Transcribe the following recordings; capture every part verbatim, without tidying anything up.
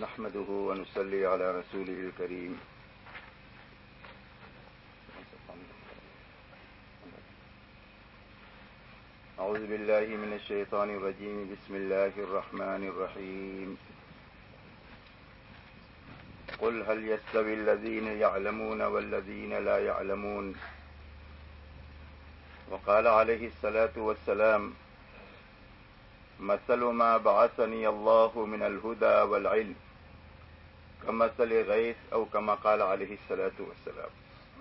نحمده ونصلي على رسوله الكريم. أعوذ بالله من الشيطان الرجيم. بسم الله الرحمن الرحيم. قل هل يستوي الذين يعلمون والذين لا يعلمون. وقال عليه الصلاة والسلام: مثل ما بعثني الله من الهدى والعلم كمثل غيث، أو كما قال عليه الصلاة والسلام.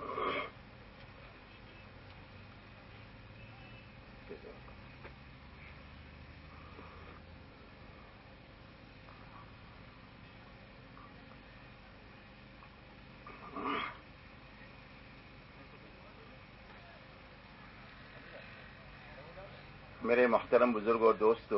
میرے محترم بزرگ اور دوستو،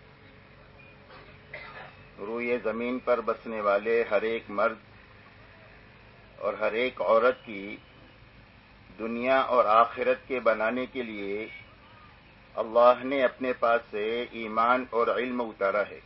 روئے زمین پر بسنے والے ہر ایک مرد اور ہر ایک عورت کی دنیا اور آخرت کے بنانے کے لیے اللہ نے اپنے پاس سے ایمان اور علم اتارا ہے،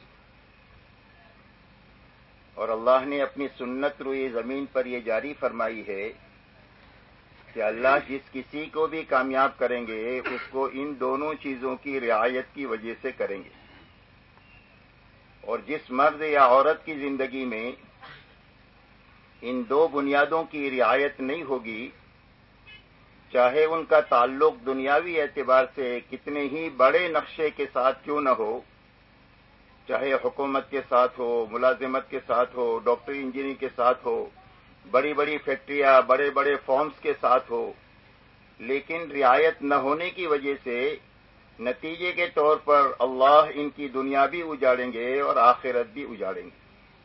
اور اللہ نے اپنی سنت روئے زمین پر یہ جاری فرمائی ہے کہ اللہ جس کسی کو بھی کامیاب کریں گے اس کو ان دونوں چیزوں کی رعایت کی وجہ سے کریں گے، اور جس مرد یا عورت کی زندگی میں ان دو بنیادوں کی رعایت نہیں ہوگی، چاہے ان کا تعلق دنیاوی اعتبار سے کتنے ہی بڑے نقشے کے ساتھ کیوں نہ ہو، چاہے حکومت کے ساتھ ہو، ملازمت کے ساتھ ہو، ڈاکٹری انجینئرنگ کے ساتھ ہو، بڑی بڑی فیکٹریاں بڑے بڑے فارمز کے ساتھ ہو، لیکن رعایت نہ ہونے کی وجہ سے نتیجے کے طور پر اللہ ان کی دنیا بھی اجاڑیں گے اور آخرت بھی اجاڑیں گے۔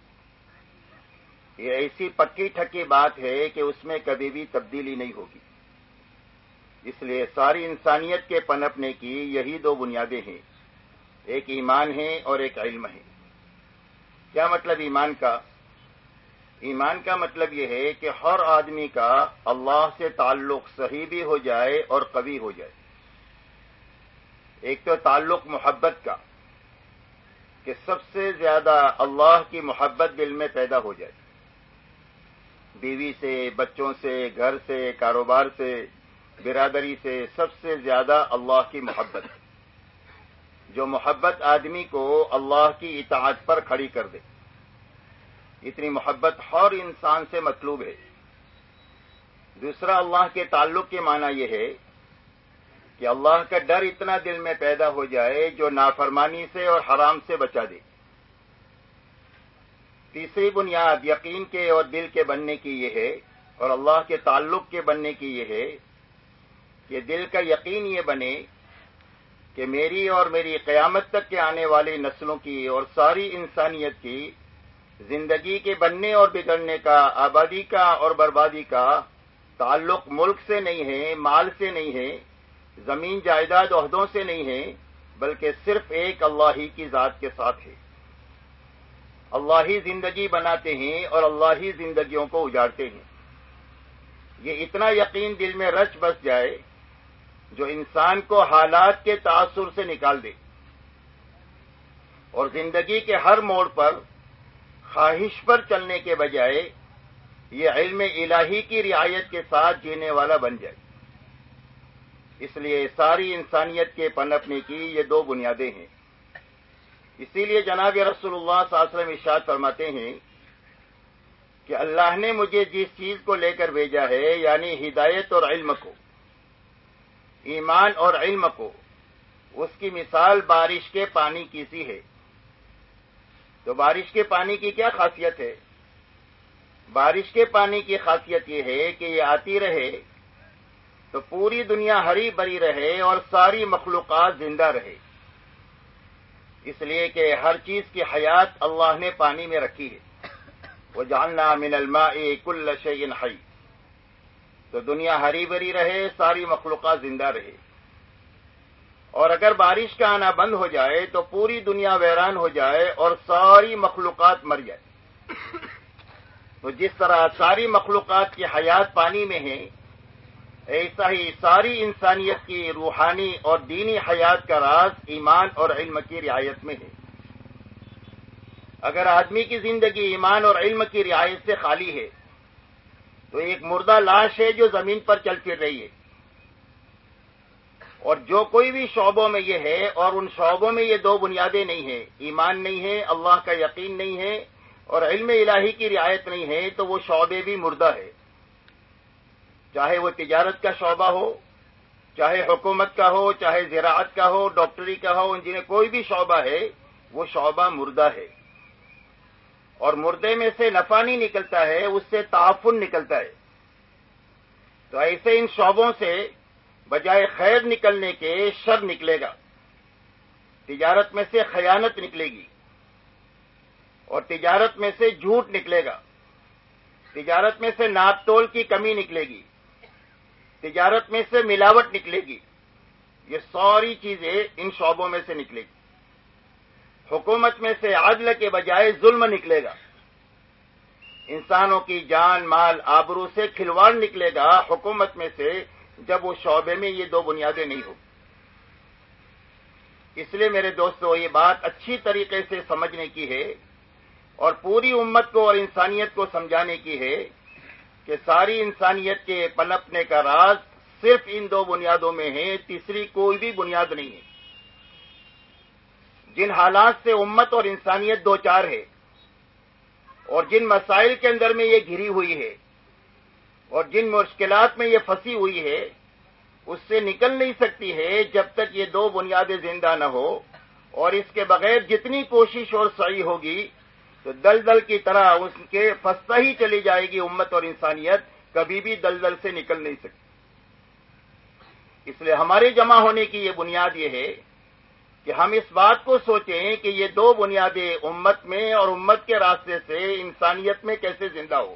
یہ ایسی پکی ٹھکی بات ہے کہ اس میں کبھی بھی تبدیلی نہیں ہوگی۔ اس لیے ساری انسانیت کے پنپنے کی یہی دو بنیادیں ہیں، ایک ایمان ہے اور ایک علم ہے۔ کیا مطلب ایمان کا؟ ایمان کا مطلب یہ ہے کہ ہر آدمی کا اللہ سے تعلق صحیح بھی ہو جائے اور قوی ہو جائے۔ ایک تو تعلق محبت کا، کہ سب سے زیادہ اللہ کی محبت دل میں پیدا ہو جائے، بیوی سے، بچوں سے، گھر سے، کاروبار سے، برادری سے، سب سے زیادہ اللہ کی محبت، جو محبت آدمی کو اللہ کی اطاعت پر کھڑی کر دے۔ اتنی محبت ہر انسان سے مطلوب ہے۔ دوسرا، اللہ کے تعلق کے معنی یہ ہے کہ اللہ کا ڈر اتنا دل میں پیدا ہو جائے جو نافرمانی سے اور حرام سے بچا دے۔ تیسری بنیاد یقین کے اور دل کے بننے کی یہ ہے، اور اللہ کے تعلق کے بننے کی یہ ہے کہ دل کا یقین یہ بنے کہ میری اور میری قیامت تک کے آنے والی نسلوں کی اور ساری انسانیت کی زندگی کے بننے اور بگڑنے کا، آبادی کا اور بربادی کا تعلق ملک سے نہیں ہے، مال سے نہیں ہے، زمین جائیداد عہدوں سے نہیں ہے، بلکہ صرف ایک اللہ ہی کی ذات کے ساتھ ہے۔ اللہ ہی زندگی بناتے ہیں اور اللہ ہی زندگیوں کو اجاڑتے ہیں۔ یہ اتنا یقین دل میں رچ بس جائے جو انسان کو حالات کے تاثر سے نکال دے، اور زندگی کے ہر موڑ پر خواہش پر چلنے کے بجائے یہ علم الہی کی رعایت کے ساتھ جینے والا بن جائے۔ اس لیے ساری انسانیت کے پنپنے کی یہ دو بنیادیں ہیں۔ اسی لیے جناب رسول اللہ صلی اللہ علیہ وسلم ارشاد فرماتے ہیں کہ اللہ نے مجھے جس چیز کو لے کر بھیجا ہے، یعنی ہدایت اور علم کو، ایمان اور علم کو، اس کی مثال بارش کے پانی کی سی ہے۔ تو بارش کے پانی کی کیا خاصیت ہے؟ بارش کے پانی کی خاصیت یہ ہے کہ یہ آتی رہے تو پوری دنیا ہری بھری رہے اور ساری مخلوقات زندہ رہے، اس لیے کہ ہر چیز کی حیات اللہ نے پانی میں رکھی ہے۔ وَجَعَلْنَا مِنَ الْمَاءِ كُلَّ شَيْءٍ حَيٍّ، تو دنیا ہری بھری رہے، ساری مخلوقات زندہ رہے۔ اور اگر بارش کا آنا بند ہو جائے تو پوری دنیا ویران ہو جائے اور ساری مخلوقات مر جائے۔ تو جس طرح ساری مخلوقات کی حیات پانی میں ہے، ایسا ہی ساری انسانیت کی روحانی اور دینی حیات کا راز ایمان اور علم کی رعایت میں ہے۔ اگر آدمی کی زندگی ایمان اور علم کی رعایت سے خالی ہے تو ایک مردہ لاش ہے جو زمین پر چل پھر رہی ہے. اور جو کوئی بھی شعبوں میں یہ ہے اور ان شعبوں میں یہ دو بنیادیں نہیں ہیں، ایمان نہیں ہے، اللہ کا یقین نہیں ہے اور علم الہی کی رعایت نہیں ہے، تو وہ شعبے بھی مردہ ہے. چاہے وہ تجارت کا شعبہ ہو، چاہے حکومت کا ہو، چاہے زراعت کا ہو، ڈاکٹری کا ہو، انجینئر، کوئی بھی شعبہ ہے وہ شعبہ مردہ ہے. اور مردے میں سے نفع نہیں نکلتا ہے، اس سے تعفن نکلتا ہے. تو ایسے ان شعبوں سے بجائے خیر نکلنے کے شر نکلے گا. تجارت میں سے خیانت نکلے گی اور تجارت میں سے جھوٹ نکلے گا. تجارت میں سے ناپ تول کی کمی نکلے گی. تجارت میں سے ملاوٹ نکلے گی. یہ ساری چیزیں ان شعبوں میں سے نکلے گی. حکومت میں سے عدل کے بجائے ظلم نکلے گا. انسانوں کی جان، مال، آبرو سے کھلواڑ نکلے گا حکومت میں سے، جب وہ شعبے میں یہ دو بنیادیں نہیں ہوں. اس لیے میرے دوستو، یہ بات اچھی طریقے سے سمجھنے کی ہے اور پوری امت کو اور انسانیت کو سمجھانے کی ہے کہ ساری انسانیت کے پنپنے کا راز صرف ان دو بنیادوں میں ہے، تیسری کوئی بھی بنیاد نہیں ہے. جن حالات سے امت اور انسانیت دو چار ہے اور جن مسائل کے اندر میں یہ گھری ہوئی ہے اور جن مشکلات میں یہ پھنسی ہوئی ہے، اس سے نکل نہیں سکتی ہے جب تک یہ دو بنیادیں زندہ نہ ہو. اور اس کے بغیر جتنی کوشش اور سعی ہوگی تو دلدل کی طرح اس کے پھنستا ہی چلی جائے گی امت اور انسانیت، کبھی بھی دلدل سے نکل نہیں سکتی. اس لیے ہمارے جمع ہونے کی یہ بنیاد یہ ہے کہ ہم اس بات کو سوچیں کہ یہ دو بنیادیں امت میں اور امت کے راستے سے انسانیت میں کیسے زندہ ہو.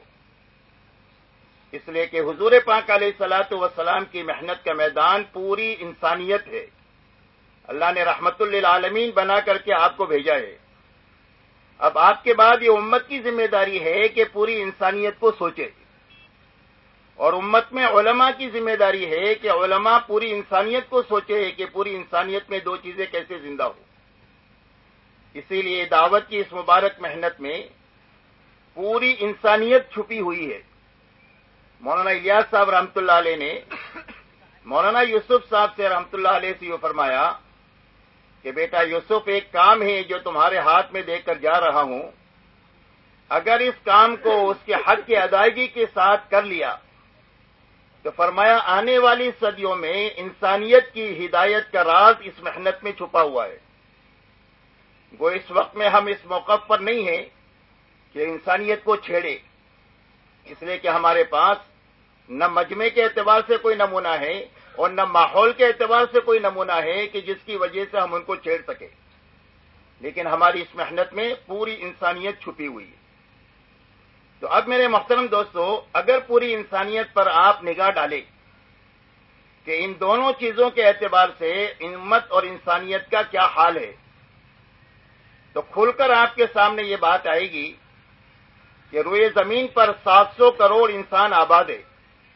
اس لیے کہ حضور پاک علیہ الصلوۃ والسلام کی محنت کا میدان پوری انسانیت ہے. اللہ نے رحمت للعالمین بنا کر کے آپ کو بھیجا ہے. اب آپ کے بعد یہ امت کی ذمہ داری ہے کہ پوری انسانیت کو سوچے، اور امت میں علماء کی ذمہ داری ہے کہ علماء پوری انسانیت کو سوچے کہ پوری انسانیت میں دو چیزیں کیسے زندہ ہو. اسی لیے دعوت کی اس مبارک محنت میں پوری انسانیت چھپی ہوئی ہے. مولانا الیاس صاحب رحمۃ اللہ علیہ نے مولانا یوسف صاحب سے رحمۃ اللہ علیہ سے یہ فرمایا کہ بیٹا یوسف، ایک کام ہے جو تمہارے ہاتھ میں دے کر جا رہا ہوں، اگر اس کام کو اس کے حق کی ادائیگی کے ساتھ کر لیا تو فرمایا آنے والی صدیوں میں انسانیت کی ہدایت کا راز اس محنت میں چھپا ہوا ہے. وہ اس وقت میں ہم اس موقع پر نہیں ہیں کہ انسانیت کو چھیڑے، اس لیے کہ ہمارے پاس نہ مجمع کے اعتبار سے کوئی نمونہ ہے اور نہ ماحول کے اعتبار سے کوئی نمونہ ہے کہ جس کی وجہ سے ہم ان کو چھیڑ سکیں. لیکن ہماری اس محنت میں پوری انسانیت چھپی ہوئی ہے. تو اب میرے محترم دوستو، اگر پوری انسانیت پر آپ نگاہ ڈالیں کہ ان دونوں چیزوں کے اعتبار سے امت اور انسانیت کا کیا حال ہے، تو کھل کر آپ کے سامنے یہ بات آئے گی کہ روئے زمین پر سات سو کروڑ انسان آباد ہے.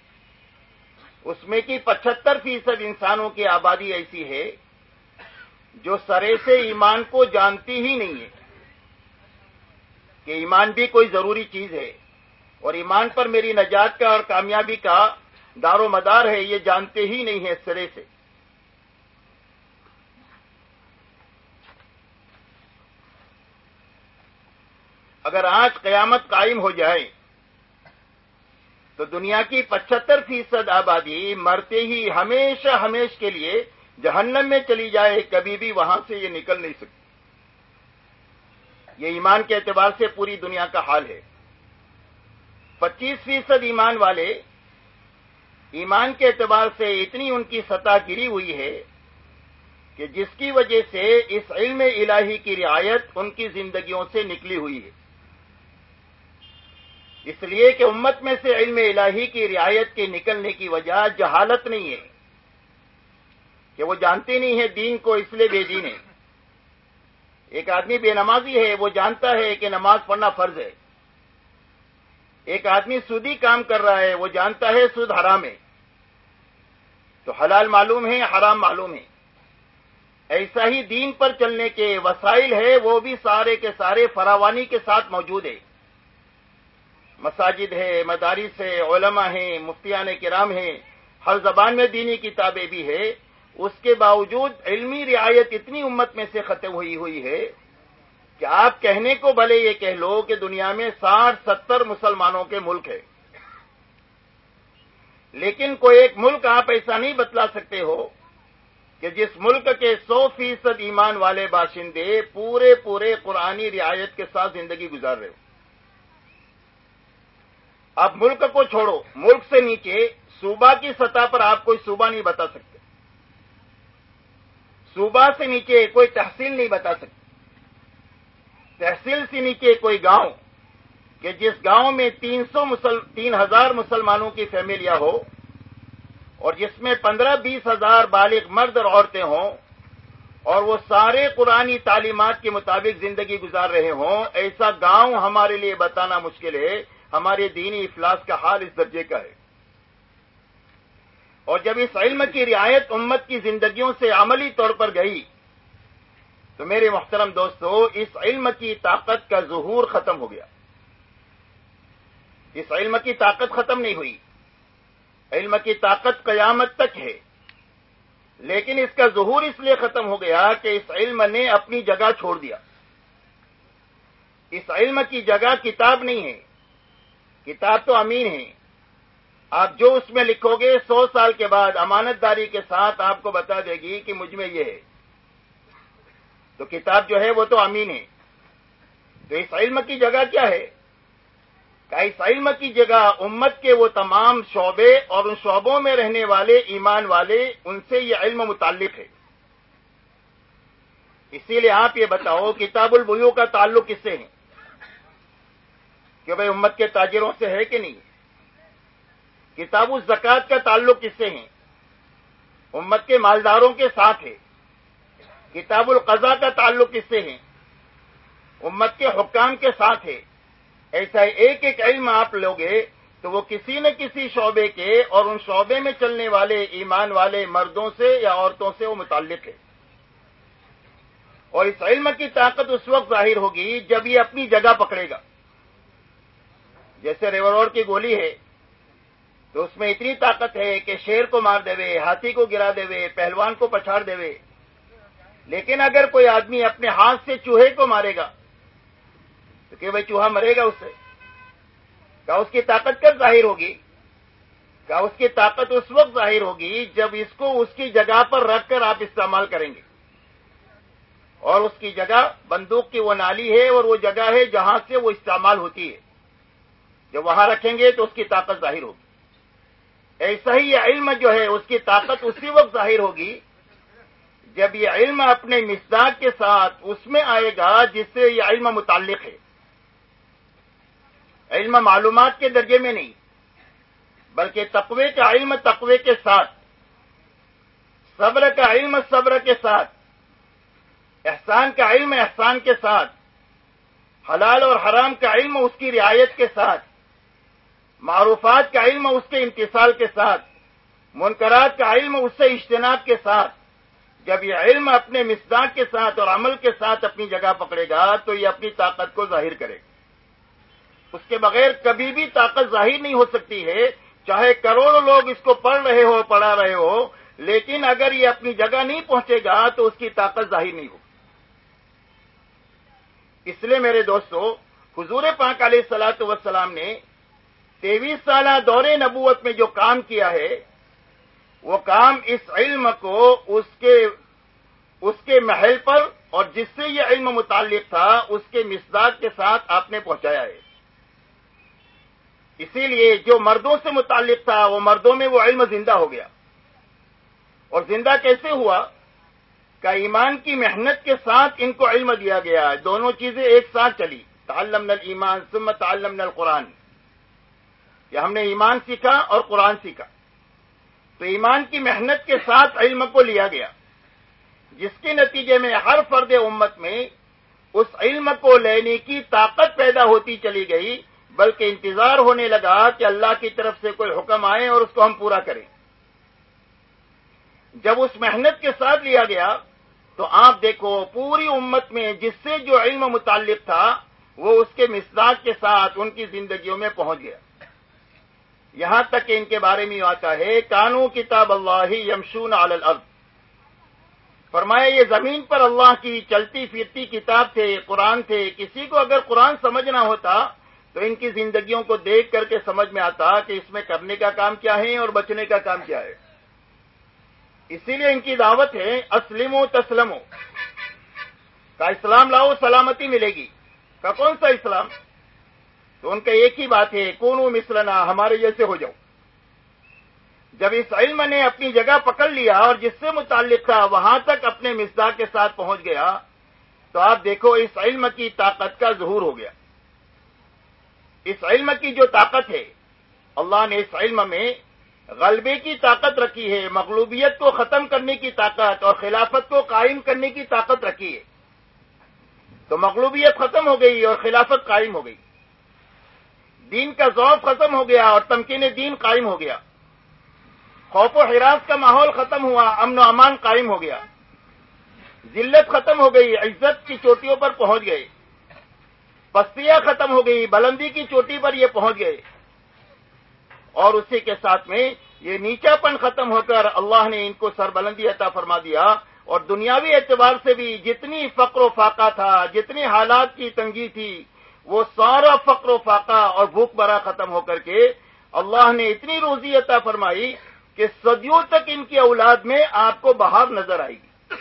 اس میں کی پچہتر فیصد انسانوں کی آبادی ایسی ہے جو سرے سے ایمان کو جانتی ہی نہیں ہے کہ ایمان بھی کوئی ضروری چیز ہے اور ایمان پر میری نجات کا اور کامیابی کا دار و مدار ہے، یہ جانتے ہی نہیں ہے سرے سے. اگر آج قیامت قائم ہو جائے تو دنیا کی پچہتر فیصد آبادی مرتے ہی ہمیشہ ہمیش کے لیے جہنم میں چلی جائے، کبھی بھی وہاں سے یہ نکل نہیں سکتی. یہ ایمان کے اعتبار سے پوری دنیا کا حال ہے. پچیس فیصد ایمان والے ایمان کے اعتبار سے اتنی ان کی سطح گری ہوئی ہے کہ جس کی وجہ سے اس علم الہی کی رعایت ان کی زندگیوں سے نکلی ہوئی ہے. اس لیے کہ امت میں سے علم الہی کی رعایت کے نکلنے کی وجہ جہالت نہیں ہے کہ وہ جانتے نہیں ہے دین کو، اس لیے بے دین ہے. ایک آدمی بے نمازی ہے، وہ جانتا ہے کہ نماز پڑھنا فرض ہے. ایک آدمی سودی کام کر رہا ہے، وہ جانتا ہے سود حرام ہے، تو حلال معلوم ہے، حرام معلوم ہے. ایسا ہی دین پر چلنے کے وسائل ہے وہ بھی سارے کے سارے فراوانی کے ساتھ موجود ہے. مساجد ہے، مدارس ہے، علماء ہیں، مفتیان کرام ہیں، ہر زبان میں دینی کتابیں بھی ہے. اس کے باوجود علمی رعایت اتنی امت میں سے ختم ہوئی ہوئی ہے کہ آپ کہنے کو بھلے یہ کہہ لو کہ دنیا میں ساٹھ ستر مسلمانوں کے ملک ہے، لیکن کوئی ایک ملک آپ ایسا نہیں بتلا سکتے ہو کہ جس ملک کے سو فیصد ایمان والے باشندے پورے پورے قرآنی رعایت کے ساتھ زندگی گزار رہے ہو. اب ملک کو چھوڑو، ملک سے نیچے صوبہ کی سطح پر آپ کوئی صوبہ نہیں بتا سکتے، صوبہ سے نیچے کوئی تحصیل نہیں بتا سکتے، تحصیل سے نیچے کوئی گاؤں کہ جس گاؤں میں تین سو مسل... تین ہزار مسلمانوں کی فیملیاں ہو اور جس میں پندرہ بیس ہزار بالغ مرد اور عورتیں ہوں اور وہ سارے قرآنی تعلیمات کے مطابق زندگی گزار رہے ہوں، ایسا گاؤں ہمارے لیے بتانا مشکل ہے. ہمارے دینی افلاس کا حال اس درجے کا ہے. اور جب اس علم کی رعایت امت کی زندگیوں سے عملی طور پر گئی تو میرے محترم دوستو، اس علم کی طاقت کا ظہور ختم ہو گیا. اس علم کی طاقت ختم نہیں ہوئی، علم کی طاقت قیامت تک ہے، لیکن اس کا ظہور اس لیے ختم ہو گیا کہ اس علم نے اپنی جگہ چھوڑ دیا. اس علم کی جگہ کتاب نہیں ہے، کتاب تو امین ہے. آپ جو اس میں لکھو گے سو سال کے بعد امانت داری کے ساتھ آپ کو بتا دے گی کہ مجھ میں یہ ہے. تو کتاب جو ہے وہ تو امین ہے. تو اس علم کی جگہ کیا ہے؟ کہ اس علم کی جگہ امت کے وہ تمام شعبے اور ان شعبوں میں رہنے والے ایمان والے، ان سے یہ علم متعلق ہے. اسی لیے آپ یہ بتاؤ کتاب البیوع کا تعلق کس سے ہے؟ کہ بھئی امت کے تاجروں سے ہے کہ نہیں؟ کتاب الزکوٰۃ کا تعلق کس سے ہے؟ امت کے مالداروں کے ساتھ ہے. کتاب القضاء کا تعلق کس سے ہے؟ امت کے حکام کے ساتھ ہے. ایسا ایک ایک علم آپ لوگے تو وہ کسی نہ کسی شعبے کے اور ان شعبے میں چلنے والے ایمان والے مردوں سے یا عورتوں سے وہ متعلق ہے. اور اس علم کی طاقت اس وقت ظاہر ہوگی جب یہ اپنی جگہ پکڑے گا. جیسے ریوالور کی گولی ہے تو اس میں اتنی طاقت ہے کہ شیر کو مار دے، ہاتھی کو گرا دے، پہلوان کو پچھاڑ دے. لیکن اگر کوئی آدمی اپنے ہاتھ سے چوہے کو مارے گا تو کہ بھئی چوہا مرے گا اس سے. کیا اس کی طاقت کب ظاہر ہوگی؟ کیا اس کی طاقت اس وقت ظاہر ہوگی جب اس کو اس کی جگہ پر رکھ کر آپ استعمال کریں گے. اور اس کی جگہ بندوق کی وہ نالی ہے اور وہ جگہ ہے جہاں سے وہ استعمال ہوتی ہے. جب وہاں رکھیں گے تو اس کی طاقت ظاہر ہوگی. ایسا ہی یہ علم جو ہے اس کی طاقت اسی وقت ظاہر ہوگی جب یہ علم اپنے مصداق کے ساتھ اس میں آئے گا جس سے یہ علم متعلق ہے. علم معلومات کے درجے میں نہیں بلکہ تقوی کا علم تقوی کے ساتھ، صبر کا علم صبر کے ساتھ، احسان کا علم احسان کے ساتھ، حلال اور حرام کا علم اس کی رعایت کے ساتھ، معروفات کا علم اس کے امتثال کے ساتھ، منکرات کا علم اس سے اجتناب کے ساتھ. جب یہ علم اپنے مصداق کے ساتھ اور عمل کے ساتھ اپنی جگہ پکڑے گا تو یہ اپنی طاقت کو ظاہر کرے گا. اس کے بغیر کبھی بھی طاقت ظاہر نہیں ہو سکتی ہے، چاہے کروڑوں لوگ اس کو پڑھ رہے ہو پڑھا رہے ہو، لیکن اگر یہ اپنی جگہ نہیں پہنچے گا تو اس کی طاقت ظاہر نہیں ہوگی. اس لیے میرے دوستو، حضور پاک علیہ الصلوۃ والسلام نے تیئیس سالہ دور نبوت میں جو کام کیا ہے وہ کام اس علم کو اس کے اس کے محل پر اور جس سے یہ علم متعلق تھا اس کے مصداق کے ساتھ آپ نے پہنچایا ہے. اسی لیے جو مردوں سے متعلق تھا وہ مردوں میں وہ علم زندہ ہو گیا. اور زندہ کیسے ہوا؟ کہ ایمان کی محنت کے ساتھ ان کو علم دیا گیا. دونوں چیزیں ایک ساتھ چلی. تعلمنا الایمان ثم تعلمنا القرآن. کہ ہم نے ایمان سیکھا اور قرآن سیکھا. تو ایمان کی محنت کے ساتھ علم کو لیا گیا، جس کے نتیجے میں ہر فرد امت میں اس علم کو لینے کی طاقت پیدا ہوتی چلی گئی، بلکہ انتظار ہونے لگا کہ اللہ کی طرف سے کوئی حکم آئے اور اس کو ہم پورا کریں. جب اس محنت کے ساتھ لیا گیا تو آپ دیکھو پوری امت میں جس سے جو علم متعلق تھا وہ اس کے مصداق کے ساتھ ان کی زندگیوں میں پہنچ گیا. یہاں تک کہ ان کے بارے میں آتا ہے کانو کتاب اللہ یمشون علی الارض، فرمایا یہ زمین پر اللہ کی چلتی پھرتی کتاب تھے، قرآن تھے. کسی کو اگر قرآن سمجھنا ہوتا تو ان کی زندگیوں کو دیکھ کر کے سمجھ میں آتا کہ اس میں کرنے کا کام کیا ہے اور بچنے کا کام کیا ہے. اسی لیے ان کی دعوت ہے اسلموا تسلموا، کا اسلام لاؤ سلامتی ملے گی. کا کون سا اسلام؟ تو ان کا ایک ہی بات ہے کونوا مثلنا، ہمارے جیسے ہو جاؤ. جب اس علم نے اپنی جگہ پکڑ لیا اور جس سے متعلق تھا وہاں تک اپنے مصداق کے ساتھ پہنچ گیا تو آپ دیکھو اس علم کی طاقت کا ظہور ہو گیا. اس علم کی جو طاقت ہے، اللہ نے اس علم میں غلبے کی طاقت رکھی ہے، مغلوبیت کو ختم کرنے کی طاقت اور خلافت کو قائم کرنے کی طاقت رکھی ہے. تو مغلوبیت ختم ہو گئی اور خلافت قائم ہو گئی. دین کا ذوق ختم ہو گیا اور تمکین دین قائم ہو گیا. خوف و ہراس کا ماحول ختم ہوا، امن و امان قائم ہو گیا. ذلت ختم ہو گئی، عزت کی چوٹیوں پر پہنچ گئے. پستیاں ختم ہو گئی، بلندی کی چوٹی پر یہ پہنچ گئے. اور اسی کے ساتھ میں یہ نیچا پن ختم ہو کر اللہ نے ان کو سربلندی عطا فرما دیا. اور دنیاوی اعتبار سے بھی جتنی فقر و فاقہ تھا، جتنی حالات کی تنگی تھی، وہ سارا فقر و فاقہ اور بھوک مرا ختم ہو کر کے اللہ نے اتنی روزی عطا فرمائی کہ صدیوں تک ان کی اولاد میں آپ کو بہار نظر آئے گی.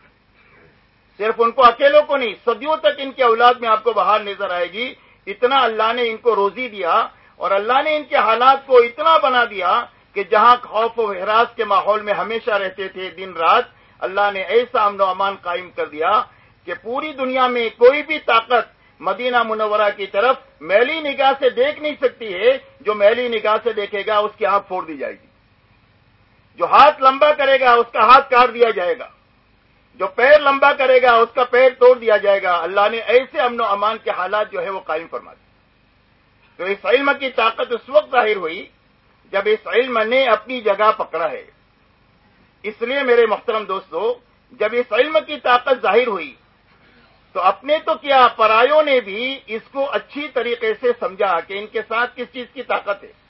صرف ان کو اکیلوں کو نہیں، صدیوں تک ان کی اولاد میں آپ کو بہار نظر آئے گی. اتنا اللہ نے ان کو روزی دیا اور اللہ نے ان کے حالات کو اتنا بنا دیا کہ جہاں خوف و ہراس کے ماحول میں ہمیشہ رہتے تھے دن رات، اللہ نے ایسا امن و امان قائم کر دیا کہ پوری دنیا میں کوئی بھی طاقت مدینہ منورہ کی طرف میلی نگاہ سے دیکھ نہیں سکتی ہے. جو میلی نگاہ سے دیکھے گا اس کی آنکھ پھوڑ دی جائے گی. جو ہاتھ لمبا کرے گا اس کا ہاتھ کاٹ دیا جائے گا. جو پیر لمبا کرے گا اس کا پیر توڑ دیا جائے گا. اللہ نے ایسے امن و امان کے حالات جو ہے وہ قائم فرما دی. تو اس علم کی طاقت اس وقت ظاہر ہوئی جب اس علم نے اپنی جگہ پکڑا ہے. اس لیے میرے محترم دوستو، جب اس علم کی طاقت ظاہر ہوئی تو اپنے تو کیا پرایوں نے بھی اس کو اچھی طریقے سے سمجھا کہ ان کے ساتھ کس چیز کی طاقت ہے.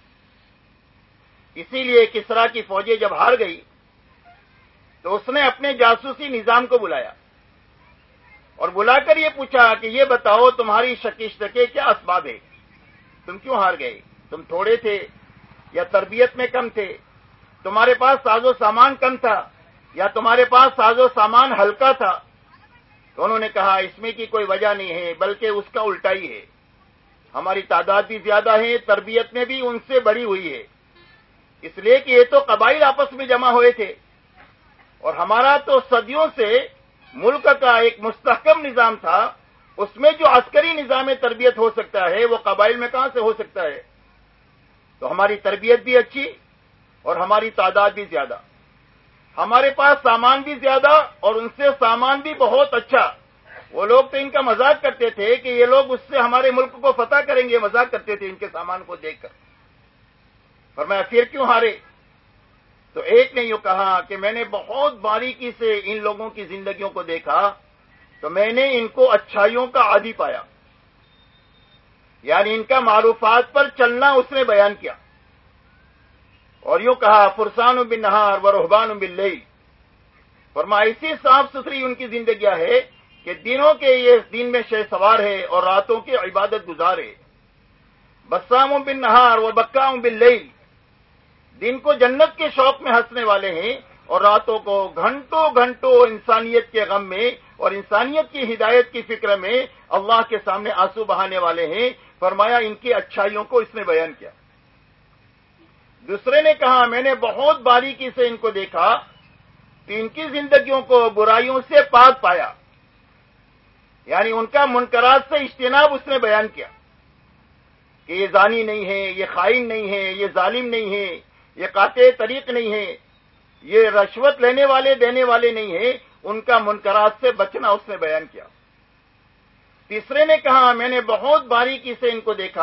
اسی لیے کسرا کی فوجیں جب ہار گئی تو اس نے اپنے جاسوسی نظام کو بلایا اور بلا کر یہ پوچھا کہ یہ بتاؤ تمہاری شکست کے کیا اسباب ہے؟ تم کیوں ہار گئے؟ تم تھوڑے تھے یا تربیت میں کم تھے؟ تمہارے پاس ساز و سامان کم تھا یا تمہارے پاس ساز و سامان ہلکا تھا؟ تو انہوں نے کہا اس میں کی کوئی وجہ نہیں ہے، بلکہ اس کا الٹا ہی ہے. ہماری تعداد بھی زیادہ ہے، تربیت میں بھی ان سے بڑی ہوئی ہے. اس لیے کہ یہ تو قبائل آپس میں جمع ہوئے تھے اور ہمارا تو صدیوں سے ملک کا ایک مستحکم نظام تھا. اس میں جو عسکری نظام تربیت ہو سکتا ہے وہ قبائل میں کہاں سے ہو سکتا ہے؟ تو ہماری تربیت بھی اچھی اور ہماری تعداد بھی زیادہ، ہمارے پاس سامان بھی زیادہ اور ان سے سامان بھی بہت اچھا. وہ لوگ تو ان کا مذاق کرتے تھے کہ یہ لوگ اس سے ہمارے ملک کو فتح کریں گے، مذاق کرتے تھے ان کے سامان کو دیکھ کر. فرمایا پھر کیوں ہارے؟ تو ایک نے یوں کہا کہ میں نے بہت باریکی سے ان لوگوں کی زندگیوں کو دیکھا تو میں نے ان کو اچھائیوں کا عادی پایا. یعنی ان کا معروفات پر چلنا اس نے بیان کیا اور یوں کہا فرسان بالنہار و رہبان باللیل. فرمایا ایسی صاف ستھری ان کی زندگیاں ہے کہ دنوں کے یہ دن میں شہ سوار ہے اور راتوں کی عبادت گزار ہے. بسام بالنہار و بکام باللیل، دن کو جنت کے شوق میں ہنسنے والے ہیں اور راتوں کو گھنٹوں گھنٹوں انسانیت کے غم میں اور انسانیت کی ہدایت کی فکر میں اللہ کے سامنے آنسو بہانے والے ہیں. فرمایا ان کی اچھائیوں کو اس نے بیان کیا. دوسرے نے کہا میں نے بہت باریکی سے ان کو دیکھا کہ ان کی زندگیوں کو برائیوں سے پاک پایا. یعنی ان کا منکرات سے اجتناب اس نے بیان کیا کہ یہ زانی نہیں ہے، یہ خائن نہیں ہے، یہ ظالم نہیں ہے، یہ قاطع طریق نہیں ہے، یہ رشوت لینے والے دینے والے نہیں ہیں. ان کا منکرات سے بچنا اس نے بیان کیا. تیسرے نے کہا میں نے بہت باریکی سے ان کو دیکھا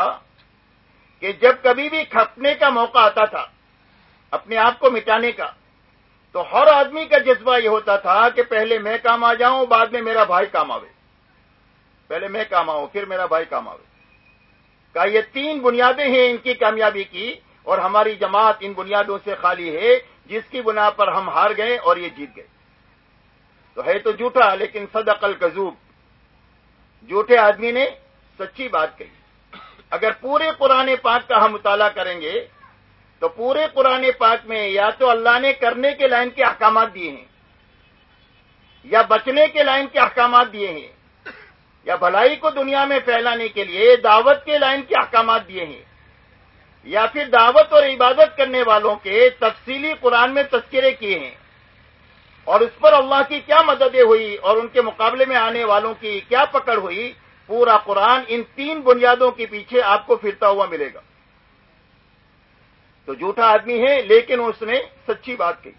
کہ جب کبھی بھی کھپنے کا موقع آتا تھا، اپنے آپ کو مٹانے کا، تو ہر آدمی کا جذبہ یہ ہوتا تھا کہ پہلے میں کام آ جاؤں، بعد میں میرا بھائی کام آوے، پہلے میں کام آؤں پھر میرا بھائی کام آوے۔ کہ یہ تین بنیادیں ہیں ان کی کامیابی کی، اور ہماری جماعت ان بنیادوں سے خالی ہے، جس کی بنا پر ہم ہار گئے اور یہ جیت گئے۔ تو ہے تو جھوٹا، لیکن صدق الکذوب، جھوٹے آدمی نے سچی بات کہی۔ اگر پورے قرآن پاک کا ہم مطالعہ کریں گے تو پورے قرآن پاک میں یا تو اللہ نے کرنے کے لائن کے احکامات دیے ہیں، یا بچنے کے لائن کے احکامات دیے ہیں، یا بھلائی کو دنیا میں پھیلانے کے لیے دعوت کے لائن کے احکامات دیے ہیں، یا پھر دعوت اور عبادت کرنے والوں کے تفصیلی قرآن میں تذکرے کیے ہیں، اور اس پر اللہ کی کیا مددیں ہوئی اور ان کے مقابلے میں آنے والوں کی کیا پکڑ ہوئی، پورا قرآن ان تین بنیادوں کے پیچھے آپ کو پھرتا ہوا ملے گا۔ تو جھوٹا آدمی ہے لیکن اس نے سچی بات کہی۔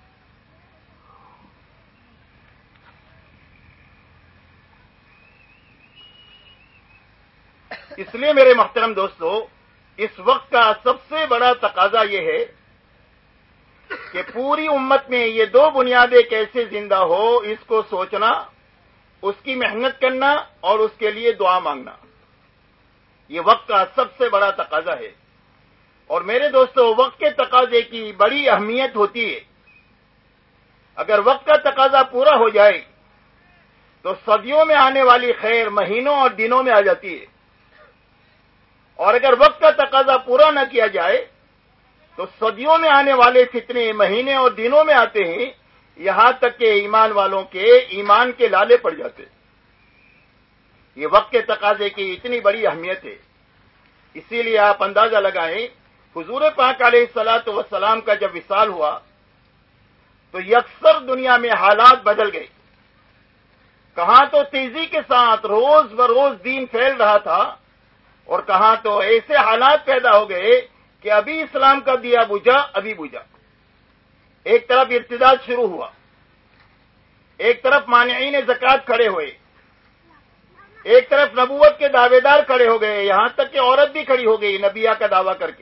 اس لیے میرے محترم دوستو، اس وقت کا سب سے بڑا تقاضا یہ ہے کہ پوری امت میں یہ دو بنیادیں کیسے زندہ ہو، اس کو سوچنا، اس کی محنت کرنا اور اس کے لیے دعا مانگنا، یہ وقت کا سب سے بڑا تقاضا ہے۔ اور میرے دوستو، وقت کے تقاضے کی بڑی اہمیت ہوتی ہے۔ اگر وقت کا تقاضا پورا ہو جائے تو صدیوں میں آنے والی خیر مہینوں اور دنوں میں آ جاتی ہے، اور اگر وقت کا تقاضا پورا نہ کیا جائے تو صدیوں میں آنے والے فتنے مہینے اور دنوں میں آتے ہیں، یہاں تک کہ ایمان والوں کے ایمان کے لالے پڑ جاتے۔ یہ وقت کے تقاضے کی اتنی بڑی اہمیت ہے۔ اسی لیے آپ اندازہ لگائیں، حضور پاک علیہ الصلوۃ والسلام کا جب وصال ہوا تو یکسر دنیا میں حالات بدل گئے۔ کہاں تو تیزی کے ساتھ روز بروز دین پھیل رہا تھا، اور کہاں تو ایسے حالات پیدا ہو گئے کہ ابھی اسلام کا دیا بجھا ابھی بجھا۔ ایک طرف ارتداد شروع ہوا، ایک طرف مانعین زکوٰۃ کھڑے ہوئے، ایک طرف نبوت کے دعوے دار کھڑے ہو گئے، یہاں تک کہ عورت بھی کھڑی ہو گئی نبیہ کا دعویٰ کر کے۔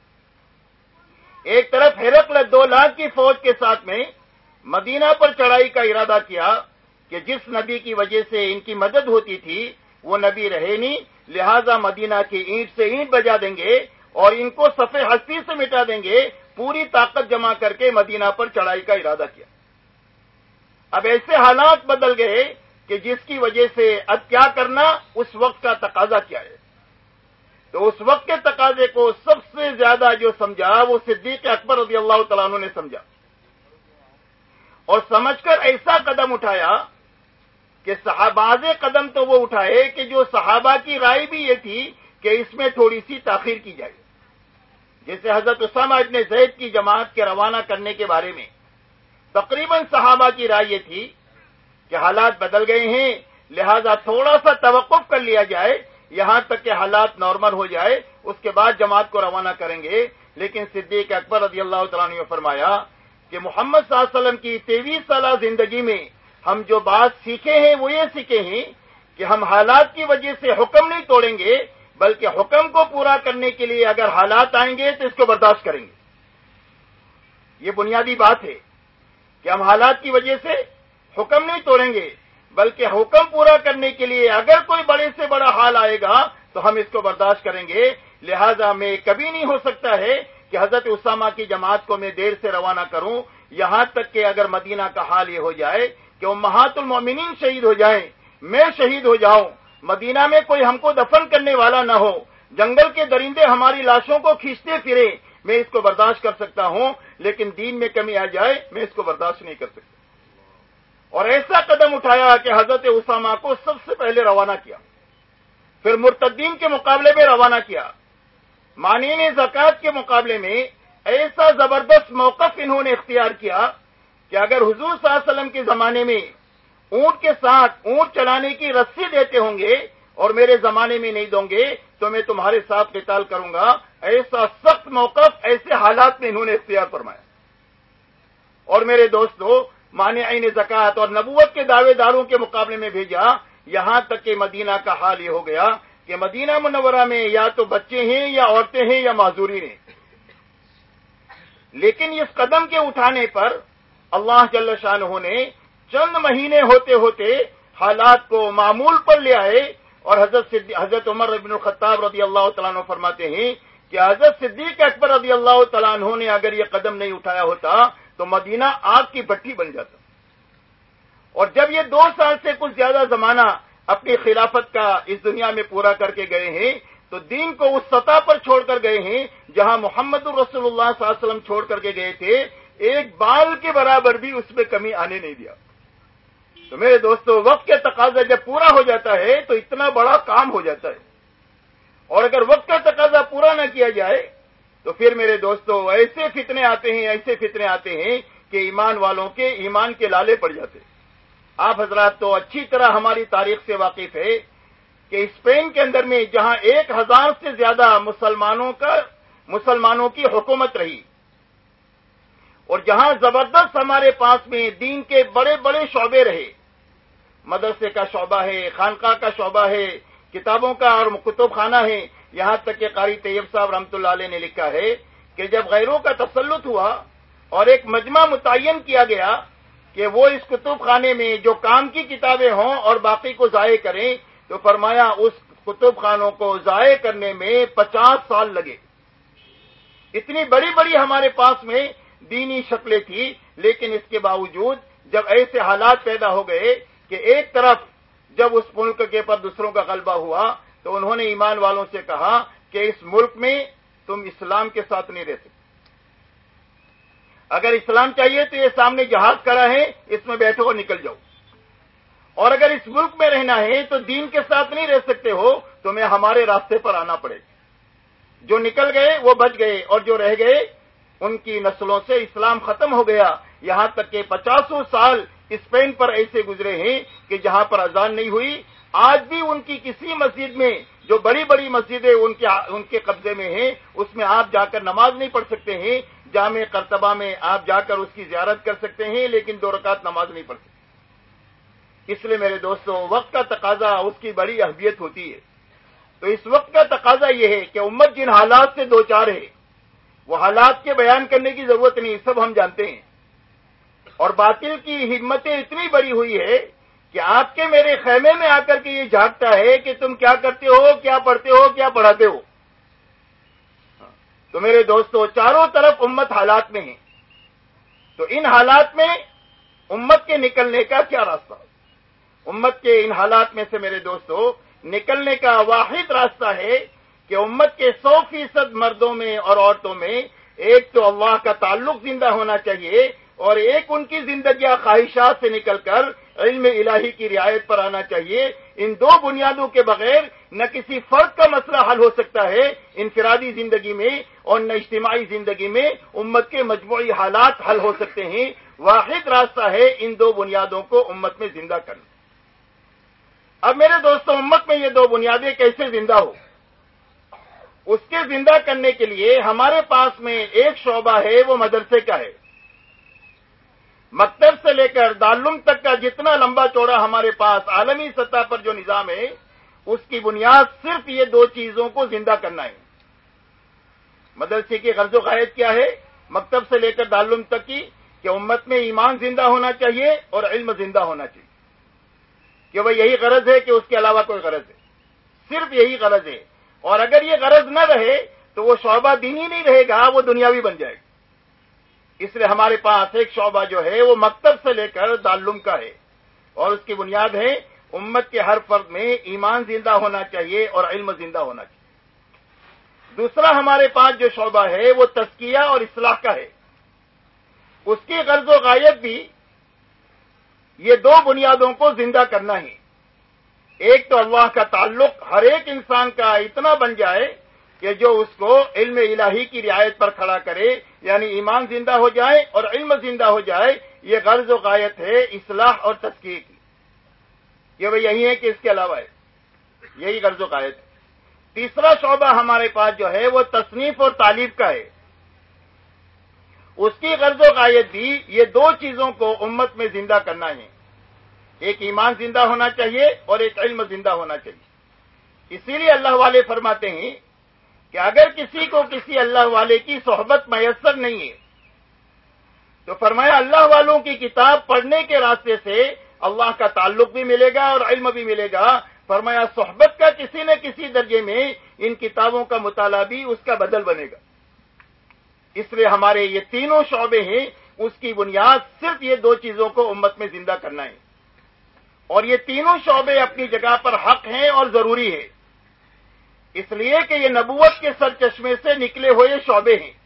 ایک طرف ہرقل دو لاکھ کی فوج کے ساتھ میں مدینہ پر چڑھائی کا ارادہ کیا کہ جس نبی کی وجہ سے ان کی مدد ہوتی تھی وہ نبی رہے نہیں، لہذا مدینہ کی اینٹ سے اینٹ بجا دیں گے اور ان کو صفحے ہستی سے مٹا دیں گے۔ پوری طاقت جمع کر کے مدینہ پر چڑھائی کا ارادہ کیا۔ اب ایسے حالات بدل گئے کہ جس کی وجہ سے اب کیا کرنا، اس وقت کا تقاضا کیا ہے۔ تو اس وقت کے تقاضے کو سب سے زیادہ جو سمجھا وہ صدیق اکبر رضی اللہ تعالیٰ عنہ نے سمجھا، اور سمجھ کر ایسا قدم اٹھایا کہ صحابہ قدم تو وہ اٹھائے کہ جو صحابہ کی رائے بھی یہ تھی کہ اس میں تھوڑی سی تاخیر کی جائے۔ جیسے حضرت اسامہ ابن زید کی جماعت کے روانہ کرنے کے بارے میں تقریباً صحابہ کی رائے یہ تھی کہ حالات بدل گئے ہیں، لہذا تھوڑا سا توقف کر لیا جائے یہاں تک کہ حالات نارمل ہو جائے، اس کے بعد جماعت کو روانہ کریں گے۔ لیکن صدیق اکبر رضی اللہ تعالیٰ نے فرمایا کہ محمد صلی اللہ علیہ وسلم کی تیئیس سالہ زندگی میں ہم جو بات سیکھے ہیں وہ یہ سیکھے ہیں کہ ہم حالات کی وجہ سے حکم نہیں توڑیں گے، بلکہ حکم کو پورا کرنے کے لیے اگر حالات آئیں گے تو اس کو برداشت کریں گے۔ یہ بنیادی بات ہے کہ ہم حالات کی وجہ سے حکم نہیں توڑیں گے، بلکہ حکم پورا کرنے کے لیے اگر کوئی بڑے سے بڑا حال آئے گا تو ہم اس کو برداشت کریں گے۔ لہذا میں کبھی نہیں ہو سکتا ہے کہ حضرت اسامہ کی جماعت کو میں دیر سے روانہ کروں، یہاں تک کہ اگر مدینہ کا حال یہ ہو جائے کہ امہات المومنین شہید ہو جائیں، میں شہید ہو جاؤں، مدینہ میں کوئی ہم کو دفن کرنے والا نہ ہو، جنگل کے درندے ہماری لاشوں کو کھینچتے پھرے، میں اس کو برداشت کر سکتا ہوں، لیکن دین میں کمی آ جائے میں اس کو برداشت نہیں کر سکتا۔ اور ایسا قدم اٹھایا کہ حضرت اسامہ کو سب سے پہلے روانہ کیا، پھر مرتدین کے مقابلے میں روانہ کیا، مانعین زکوٰۃ کے مقابلے میں ایسا زبردست موقف انہوں نے اختیار کیا کہ اگر حضور صلی اللہ علیہ وسلم کے زمانے میں اونٹ کے ساتھ اونٹ چلانے کی رسی دیتے ہوں گے اور میرے زمانے میں نہیں دوں گے تو میں تمہارے ساتھ قتال کروں گا، ایسا سخت موقف ایسے حالات میں انہوں نے اختیار فرمایا۔ اور میرے دوستو، مانعین زکوٰۃ اور نبوت کے دعوے داروں کے مقابلے میں بھیجا، یہاں تک کہ مدینہ کا حال یہ ہو گیا کہ مدینہ منورہ میں یا تو بچے ہیں یا عورتیں ہیں یا معذورین ہیں۔ لیکن اس قدم کے اٹھانے پر اللہ جل شانہ نے چند مہینے ہوتے ہوتے حالات کو معمول پر لے آئے، اور حضرت حضرت عمر بن الخطاب رضی اللہ تعالیٰ عنہ فرماتے ہیں کہ حضرت صدیق اکبر رضی اللہ تعالیٰ عنہ نے اگر یہ قدم نہیں اٹھایا ہوتا تو مدینہ آگ کی بھٹی بن جاتا۔ اور جب یہ دو سال سے کچھ زیادہ زمانہ اپنی خلافت کا اس دنیا میں پورا کر کے گئے ہیں تو دین کو اس سطح پر چھوڑ کر گئے ہیں جہاں محمد الرسول اللہ صلی اللہ علیہ وسلم چھوڑ کر کے گئے تھے، ایک بال کے برابر بھی اس میں کمی آنے نہیں دیا۔ تو میرے دوستو، وقت کا تقاضا جب پورا ہو جاتا ہے تو اتنا بڑا کام ہو جاتا ہے، اور اگر وقت کا تقاضا پورا نہ کیا جائے تو پھر میرے دوستو ایسے فتنے آتے ہیں ایسے فتنے آتے ہیں کہ ایمان والوں کے ایمان کے لالے پڑ جاتے ہیں۔ آپ حضرات تو اچھی طرح ہماری تاریخ سے واقف ہے کہ اسپین کے اندر میں جہاں ایک ہزار سے زیادہ مسلمانوں کا مسلمانوں کی حکومت رہی، اور جہاں زبردست ہمارے پاس میں دین کے بڑے بڑے شعبے رہے، مدرسے کا شعبہ ہے، خانقاہ کا شعبہ ہے، کتابوں کا اور کتب خانہ ہے، یہاں تک کہ قاری طیب صاحب رحمۃ اللہ علیہ نے لکھا ہے کہ جب غیروں کا تسلط ہوا اور ایک مجمع متعین کیا گیا کہ وہ اس کتب خانے میں جو کام کی کتابیں ہوں اور باقی کو ضائع کریں، تو فرمایا اس کتب خانوں کو ضائع کرنے میں پچاس سال لگے۔ اتنی بڑی بڑی ہمارے پاس میں دینی شکلیں تھی، لیکن اس کے باوجود جب ایسے حالات پیدا ہو گئے کہ ایک طرف جب اس ملک کے پر دوسروں کا غلبہ ہوا تو انہوں نے ایمان والوں سے کہا کہ اس ملک میں تم اسلام کے ساتھ نہیں رہ سکتے، اگر اسلام چاہیے تو یہ سامنے جہاز کھڑا ہے، اس میں بیٹھو اور نکل جاؤ، اور اگر اس ملک میں رہنا ہے تو دین کے ساتھ نہیں رہ سکتے ہو، تمہیں ہمارے راستے پر آنا پڑے گا۔ جو نکل گئے وہ بچ گئے، اور جو رہ گئے ان کی نسلوں سے اسلام ختم ہو گیا، یہاں تک کہ پچاسوں سال اسپین پر ایسے گزرے ہیں کہ جہاں پر اذان نہیں ہوئی، آج بھی ان کی کسی مسجد میں جو بڑی بڑی مسجدیں ان کے ان کے قبضے میں ہیں اس میں آپ جا کر نماز نہیں پڑھ سکتے ہیں، جامع قرطبہ میں آپ جا کر اس کی زیارت کر سکتے ہیں لیکن دو رکعت نماز نہیں پڑھ سکتے۔ اس لیے میرے دوستو، وقت کا تقاضا اس کی بڑی اہمیت ہوتی ہے۔ تو اس وقت کا تقاضا یہ ہے کہ امت جن حالات سے دوچار ہے وہ حالات کے بیان کرنے کی ضرورت نہیں، سب ہم جانتے ہیں، اور باطل کی ہمتیں اتنی بڑی ہوئی ہے کہ آپ کے میرے خیمے میں آ کر کے یہ جھانکتا ہے کہ تم کیا کرتے ہو، کیا پڑھتے ہو، کیا پڑھاتے ہو۔ تو میرے دوستو، چاروں طرف امت حالات میں ہے، تو ان حالات میں امت کے نکلنے کا کیا راستہ؟ امت کے ان حالات میں سے میرے دوستو نکلنے کا واحد راستہ ہے کہ امت کے سو فیصد مردوں میں اور عورتوں میں ایک تو اللہ کا تعلق زندہ ہونا چاہیے، اور ایک ان کی زندگیاں خواہشات سے نکل کر علم الہی کی رعایت پر آنا چاہیے۔ ان دو بنیادوں کے بغیر نہ کسی فرد کا مسئلہ حل ہو سکتا ہے انفرادی زندگی میں، اور نہ اجتماعی زندگی میں امت کے مجموعی حالات حل ہو سکتے ہیں۔ واحد راستہ ہے ان دو بنیادوں کو امت میں زندہ کرنا۔ اب میرے دوستو، امت میں یہ دو بنیادیں کیسے زندہ ہو؟ اس کے زندہ کرنے کے لیے ہمارے پاس میں ایک شعبہ ہے، وہ مدرسے کا ہے۔ مکتب سے لے کر دارالعلوم تک کا جتنا لمبا چوڑا ہمارے پاس عالمی سطح پر جو نظام ہے، اس کی بنیاد صرف یہ دو چیزوں کو زندہ کرنا ہے۔ مدرسے کی غرض و غایت کیا ہے؟ مکتب سے لے کر دارالعلوم تک کی کہ امت میں ایمان زندہ ہونا چاہیے اور علم زندہ ہونا چاہیے، کہ وہ یہی غرض ہے کہ اس کے علاوہ کوئی غرض ہے، صرف یہی غرض ہے۔ اور اگر یہ غرض نہ رہے تو وہ شعبہ دینی نہیں رہے گا، وہ دنیاوی بن جائے گا۔ اس لیے ہمارے پاس ایک شعبہ جو ہے وہ مکتب سے لے کر دارالعلوم کا ہے، اور اس کی بنیاد ہے امت کے ہر فرد میں ایمان زندہ ہونا چاہیے اور علم زندہ ہونا چاہیے۔ دوسرا ہمارے پاس جو شعبہ ہے وہ تزکیہ اور اصلاح کا ہے، اس کی غرض و غایت بھی یہ دو بنیادوں کو زندہ کرنا ہے۔ ایک تو اللہ کا تعلق ہر ایک انسان کا اتنا بن جائے کہ جو اس کو علم الہی کی رعایت پر کھڑا کرے، یعنی ایمان زندہ ہو جائے اور علم زندہ ہو جائے۔ یہ غرض و غایت ہے اصلاح اور تزکیہ کی، یہ وہ یہی ہے کہ اس کے علاوہ ہے، یہی غرض و غایت ہے۔ تیسرا شعبہ ہمارے پاس جو ہے وہ تصنیف اور تالیف کا ہے، اس کی غرض و غایت بھی یہ دو چیزوں کو امت میں زندہ کرنا ہے، ایک ایمان زندہ ہونا چاہیے اور ایک علم زندہ ہونا چاہیے۔ اسی لیے اللہ والے فرماتے ہیں کہ اگر کسی کو کسی اللہ والے کی صحبت میسر نہیں ہے تو فرمایا اللہ والوں کی کتاب پڑھنے کے راستے سے اللہ کا تعلق بھی ملے گا اور علم بھی ملے گا. فرمایا صحبت کا کسی نہ کسی درجے میں ان کتابوں کا مطالعہ بھی اس کا بدل بنے گا. اس لیے ہمارے یہ تینوں شعبے ہیں، اس کی بنیاد صرف یہ دو چیزوں کو امت میں زندہ کرنا ہے، اور یہ تینوں شعبے اپنی جگہ پر حق ہیں اور ضروری ہے، اس لیے کہ یہ نبوت کے سر چشمے سے نکلے ہوئے شعبے ہیں.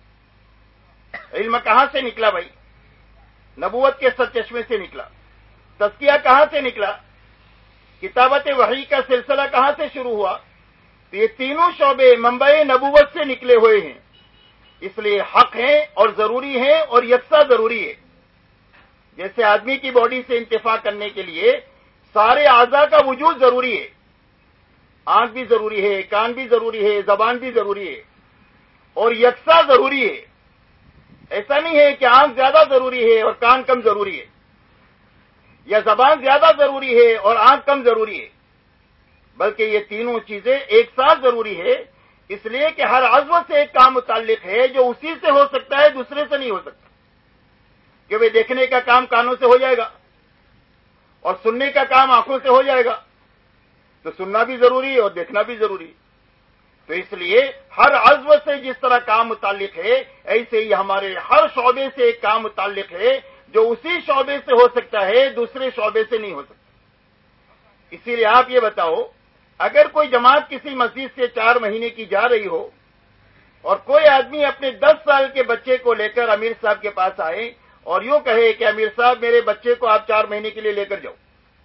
علم کہاں سے نکلا بھائی؟ نبوت کے سر چشمے سے نکلا. تزکیہ کہاں سے نکلا؟ کتابت وحی کا سلسلہ کہاں سے شروع ہوا؟ تو یہ تینوں شعبے منبع نبوت سے نکلے ہوئے ہیں، اس لیے حق ہیں اور ضروری ہیں اور یکساں ضروری ہے. جیسے آدمی کی باڈی سے انتفاع کرنے کے لیے سارے اعضاء کا وجود ضروری ہے، آنکھ بھی ضروری ہے، کان بھی ضروری ہے، زبان بھی ضروری ہے، اور یکساں ضروری ہے. ایسا نہیں ہے کہ آنکھ زیادہ ضروری ہے اور کان کم ضروری ہے، یا زبان زیادہ ضروری ہے اور آنکھ کم ضروری ہے، بلکہ یہ تینوں چیزیں ایک ساتھ ضروری ہے. اس لیے کہ ہر عضو سے ایک کام متعلق ہے جو اسی سے ہو سکتا ہے، دوسرے سے نہیں ہو سکتا. کہ وہ دیکھنے کا کام کانوں سے ہو جائے گا اور سننے کا کام آنکھوں سے ہو جائے گا، تو سننا بھی ضروری ہے اور دیکھنا بھی ضروری ہے. تو اس لیے ہر عضو سے جس طرح کام متعلق ہے، ایسے ہی ہمارے ہر شعبے سے ایک کام متعلق ہے جو اسی شعبے سے ہو سکتا ہے، دوسرے شعبے سے نہیں ہو سکتا. اسی لیے آپ یہ بتاؤ، اگر کوئی جماعت کسی مسجد سے چار مہینے کی جا رہی ہو اور کوئی آدمی اپنے دس سال کے بچے کو لے کر امیر صاحب کے پاس آئے اور یوں کہے کہ امیر صاحب میرے بچے کو آپ چار مہینے کے لیے لے کر جاؤ،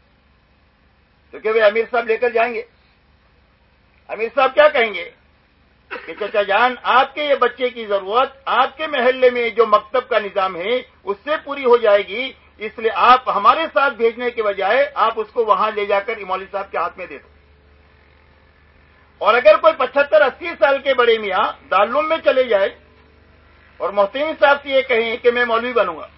تو کہ وہ امیر صاحب لے کر جائیں گے؟ امیر صاحب کیا کہیں گے کہ چچا جان، آپ کے یہ بچے کی ضرورت آپ کے محلے میں جو مکتب کا نظام ہے اس سے پوری ہو جائے گی، اس لیے آپ ہمارے ساتھ بھیجنے کے بجائے آپ اس کو وہاں لے جا کر مولوی صاحب کے ہاتھ میں دے دو. اور اگر کوئی پچہتر اسی سال کے بڑے میاں دارالعلوم میں چلے جائے اور محتمین صاحب سے یہ کہیں کہ میں مولوی بنوں گا،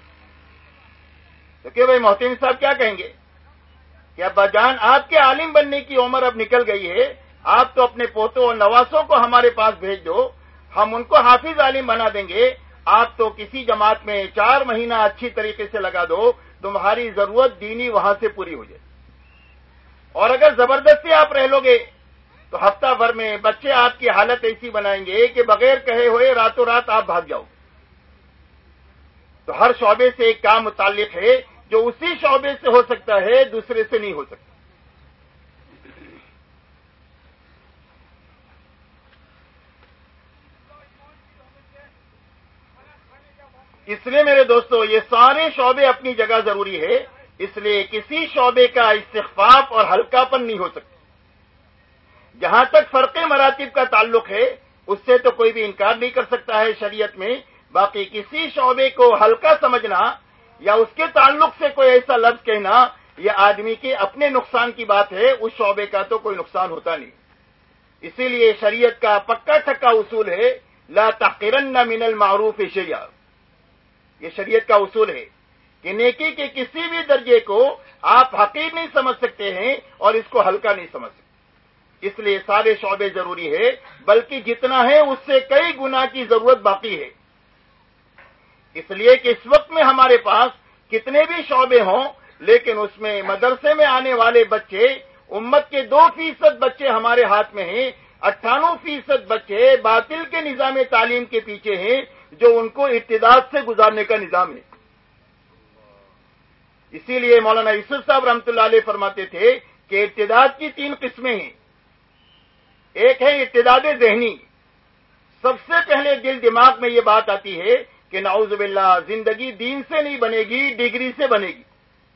تو کہ بھائی محتمین صاحب کیا کہیں گے کہ ابا جان، آپ کے عالم بننے کی عمر اب نکل گئی ہے، آپ تو اپنے پوتوں اور نواسوں کو ہمارے پاس بھیج دو، ہم ان کو حافظ عالم بنا دیں گے. آپ تو کسی جماعت میں چار مہینہ اچھی طریقے سے لگا دو، تمہاری ضرورت دینی وہاں سے پوری ہو جائے. اور اگر زبردستی آپ رہ لو گے تو ہفتہ بھر میں بچے آپ کی حالت ایسی بنائیں گے کہ بغیر کہے ہوئے راتوں رات آپ بھاگ جاؤ. تو ہر شعبے سے ایک کام متعلق ہے جو اسی شعبے سے ہو سکتا ہے، دوسرے سے نہیں ہو سکتا. اس لیے میرے دوستو، یہ سارے شعبے اپنی جگہ ضروری ہے، اس لیے کسی شعبے کا استخفاف اور ہلکا پن نہیں ہو سکتا. جہاں تک فرق مراتب کا تعلق ہے اس سے تو کوئی بھی انکار نہیں کر سکتا ہے شریعت میں. باقی کسی شعبے کو ہلکا سمجھنا یا اس کے تعلق سے کوئی ایسا لفظ کہنا، یہ آدمی کے اپنے نقصان کی بات ہے، اس شعبے کا تو کوئی نقصان ہوتا نہیں. اسی لیے شریعت کا پکا ٹھکا اصول ہے، لا تحقرن من المعروف شیئا. یہ شریعت کا اصول ہے کہ نیکی کے کسی بھی درجے کو آپ حقیر نہیں سمجھ سکتے ہیں اور اس کو ہلکا نہیں سمجھ سکتے. اس لیے سارے شعبے ضروری ہے، بلکہ جتنا ہے اس سے کئی گنا کی ضرورت باقی ہے. اس لیے کہ اس وقت میں ہمارے پاس کتنے بھی شعبے ہوں، لیکن اس میں مدرسے میں آنے والے بچے، امت کے دو فیصد بچے ہمارے ہاتھ میں ہیں، اٹھانوے فیصد بچے باطل کے نظام تعلیم کے پیچھے ہیں جو ان کو ارتداد سے گزارنے کا نظام ہے. اسی لیے مولانا یوسف صاحب رحمۃ اللہ علیہ فرماتے تھے کہ ارتداد کی تین قسمیں ہیں. ایک ہے ارتداد ذہنی. سب سے پہلے دل دماغ میں یہ بات آتی ہے کہ نعوذ باللہ زندگی دین سے نہیں بنے گی، ڈگری سے بنے گی،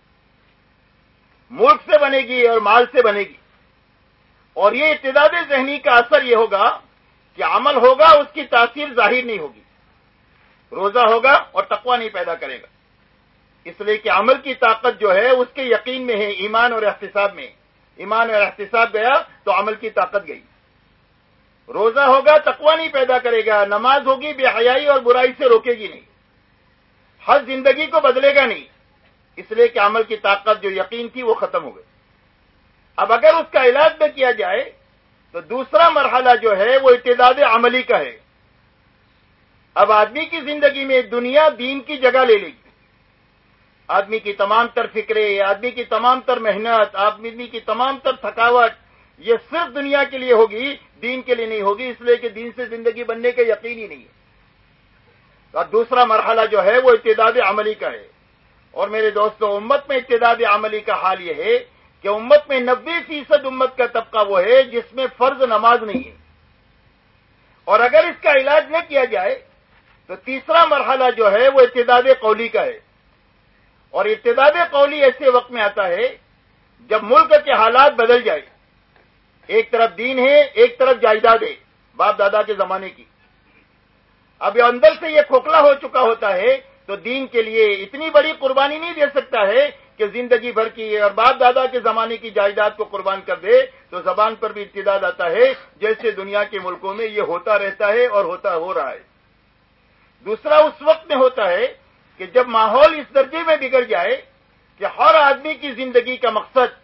ملک سے بنے گی اور مال سے بنے گی. اور یہ ارتداد ذہنی کا اثر یہ ہوگا کہ عمل ہوگا، اس کی تاثیر ظاہر نہیں ہوگی. روزہ ہوگا اور تقوی نہیں پیدا کرے گا، اس لیے کہ عمل کی طاقت جو ہے اس کے یقین میں ہے، ایمان اور احتساب میں. ایمان اور احتساب گیا تو عمل کی طاقت گئی. روزہ ہوگا، تقوی نہیں پیدا کرے گا، نماز ہوگی، بے حیائی اور برائی سے روکے گی نہیں، ہر زندگی کو بدلے گا نہیں، اس لیے کہ عمل کی طاقت جو یقین تھی وہ ختم ہو گئی. اب اگر اس کا علاج نہ کیا جائے تو دوسرا مرحلہ جو ہے وہ ارتداد عملی کا ہے. اب آدمی کی زندگی میں دنیا دین کی جگہ لے لے گی. آدمی کی تمام تر فکریں، آدمی کی تمام تر محنت، آدمی کی تمام تر تھکاوٹ یہ صرف دنیا کے لیے ہوگی، دین کے لیے نہیں ہوگی، اس لیے کہ دین سے زندگی بننے کا یقین ہی نہیں ہے. اور دوسرا مرحلہ جو ہے وہ ارتداد عملی کا ہے. اور میرے دوستو، امت میں ارتداد عملی کا حال یہ ہے کہ امت میں نبے فیصد امت کا طبقہ وہ ہے جس میں فرض نماز نہیں ہے. اور اگر اس کا علاج نہ کیا جائے تو تیسرا مرحلہ جو ہے وہ ارتداد قولی کا ہے. اور ارتداد قولی ایسے وقت میں آتا ہے جب ملک کے حالات بدل جائے. ایک طرف دین ہے، ایک طرف جائیداد ہے باپ دادا کے زمانے کی. اب یہ اندر سے یہ کھوکھلا ہو چکا ہوتا ہے تو دین کے لیے اتنی بڑی قربانی نہیں دے سکتا ہے کہ زندگی بھر کی اور باپ دادا کے زمانے کی جائیداد کو قربان کر دے. تو زبان پر بھی ارتداد آتا ہے، جیسے دنیا کے ملکوں میں یہ ہوتا رہتا ہے اور ہوتا ہو رہا ہے. دوسرا اس وقت میں ہوتا ہے کہ جب ماحول اس درجے میں بگڑ جائے کہ ہر آدمی کی زندگی کا مقصد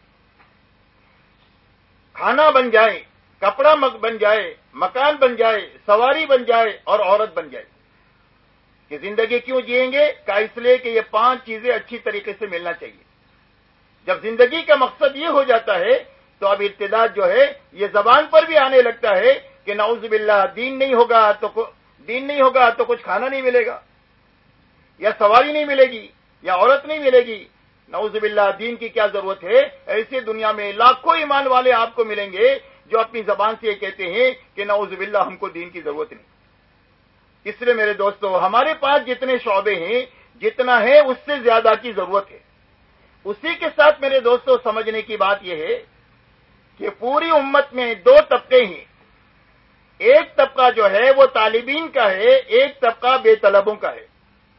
کھانا بن جائے، کپڑا بن جائے، مکان بن جائے، سواری بن جائے اور عورت بن جائے. کہ زندگی کیوں جئیں گے؟ کہ اس لیے کہ یہ پانچ چیزیں اچھی طریقے سے ملنا چاہیے. جب زندگی کا مقصد یہ ہو جاتا ہے تو اب ارتداد جو ہے یہ زبان پر بھی آنے لگتا ہے کہ نعوذ باللہ دین نہیں ہوگا تو دین نہیں ہوگا تو کچھ کھانا نہیں ملے گا، یا سواری نہیں ملے گی، یا عورت نہیں ملے گی. نعوذ باللہ دین کی کیا ضرورت ہے؟ ایسے دنیا میں لاکھوں ایمان والے آپ کو ملیں گے جو اپنی زبان سے یہ کہتے ہیں کہ نعوذ باللہ ہم کو دین کی ضرورت نہیں. اس لیے میرے دوستو، ہمارے پاس جتنے شعبے ہیں جتنا ہے اس سے زیادہ کی ضرورت ہے. اسی کے ساتھ میرے دوستو سمجھنے کی بات یہ ہے کہ پوری امت میں دو طبقے ہیں. ایک طبقہ جو ہے وہ طالبین کا ہے، ایک طبقہ بے طلبوں کا ہے.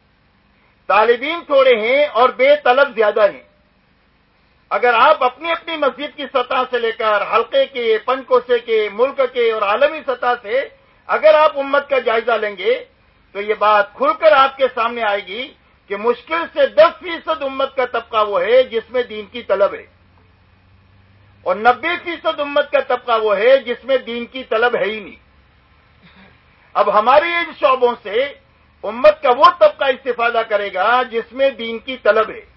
طالبین تھوڑے ہیں اور بے طلب زیادہ ہیں. اگر آپ اپنی اپنی مسجد کی سطح سے لے کر حلقے کے، پنج کوسے کے، ملک کے اور عالمی سطح سے اگر آپ امت کا جائزہ لیں گے تو یہ بات کھل کر آپ کے سامنے آئے گی کہ مشکل سے دس فیصد امت کا طبقہ وہ ہے جس میں دین کی طلب ہے، اور نبے فیصد امت کا طبقہ وہ ہے جس میں دین کی طلب ہے ہی نہیں. اب ہمارے ان شعبوں سے امت کا وہ طبقہ استفادہ کرے گا جس میں دین کی طلب ہے.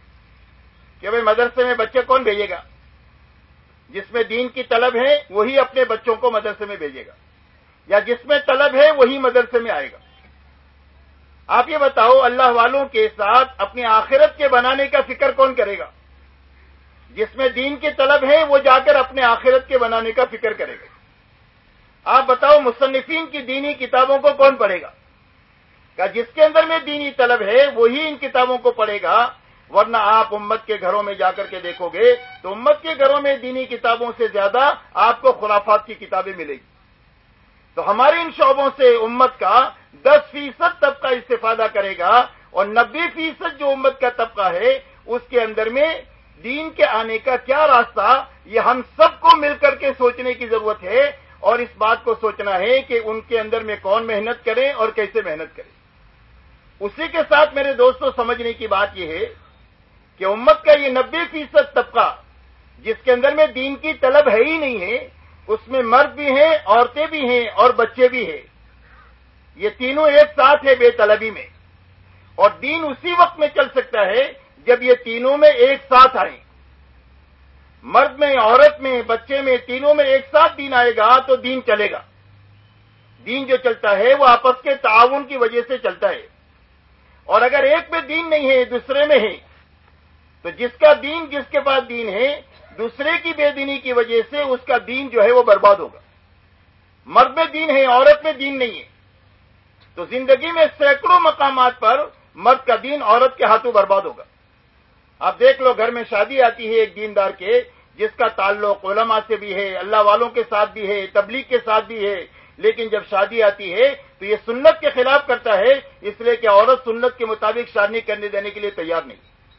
کہ بھئی مدرسے میں بچے کون بھیجے گا؟ جس میں دین کی طلب ہے وہی اپنے بچوں کو مدرسے میں بھیجے گا، یا جس میں طلب ہے وہی مدرسے میں آئے گا. آپ یہ بتاؤ، اللہ والوں کے ساتھ اپنی آخرت کے بنانے کا فکر کون کرے گا؟ جس میں دین کی طلب ہے وہ جا کر اپنے آخرت کے بنانے کا فکر کرے گا. آپ بتاؤ، مصنفین کی دینی کتابوں کو کون پڑھے گا؟ کہ جس کے اندر میں دینی طلب ہے وہی ان کتابوں کو پڑھے گا. ورنہ آپ امت کے گھروں میں جا کر کے دیکھو گے تو امت کے گھروں میں دینی کتابوں سے زیادہ آپ کو خرافات کی کتابیں ملے گی. تو ہمارے ان شعبوں سے امت کا دس فیصد طبقہ استفادہ کرے گا، اور نبے فیصد جو امت کا طبقہ ہے اس کے اندر میں دین کے آنے کا کیا راستہ، یہ ہم سب کو مل کر کے سوچنے کی ضرورت ہے. اور اس بات کو سوچنا ہے کہ ان کے اندر میں کون محنت کرے اور کیسے محنت کرے. اسی کے ساتھ میرے دوستوں سمجھنے کی بات یہ ہے کہ امت کا یہ نبے فیصد طبقہ جس کے اندر میں دین کی طلب ہے ہی نہیں ہے، اس میں مرد بھی ہیں، عورتیں بھی ہیں اور بچے بھی ہیں. یہ تینوں ایک ساتھ ہے بے طلبی میں. اور دین اسی وقت میں چل سکتا ہے جب یہ تینوں میں ایک ساتھ آئیں. مرد میں، عورت میں، بچے میں، تینوں میں ایک ساتھ دین آئے گا تو دین چلے گا. دین جو چلتا ہے وہ آپس کے تعاون کی وجہ سے چلتا ہے. اور اگر ایک میں دین نہیں ہے دوسرے میں ہے تو جس کا دین، جس کے پاس دین ہے، دوسرے کی بے دینی کی وجہ سے اس کا دین جو ہے وہ برباد ہوگا. مرد میں دین ہے، عورت میں دین نہیں ہے، تو زندگی میں سینکڑوں مقامات پر مرد کا دین عورت کے ہاتھوں برباد ہوگا. آپ دیکھ لو، گھر میں شادی آتی ہے ایک دیندار کے جس کا تعلق علماء سے بھی ہے، اللہ والوں کے ساتھ بھی ہے، تبلیغ کے ساتھ بھی ہے، لیکن جب شادی آتی ہے تو یہ سنت کے خلاف کرتا ہے، اس لیے کہ عورت سنت کے مطابق شادی کرنے دینے کے لیے تیار نہیں.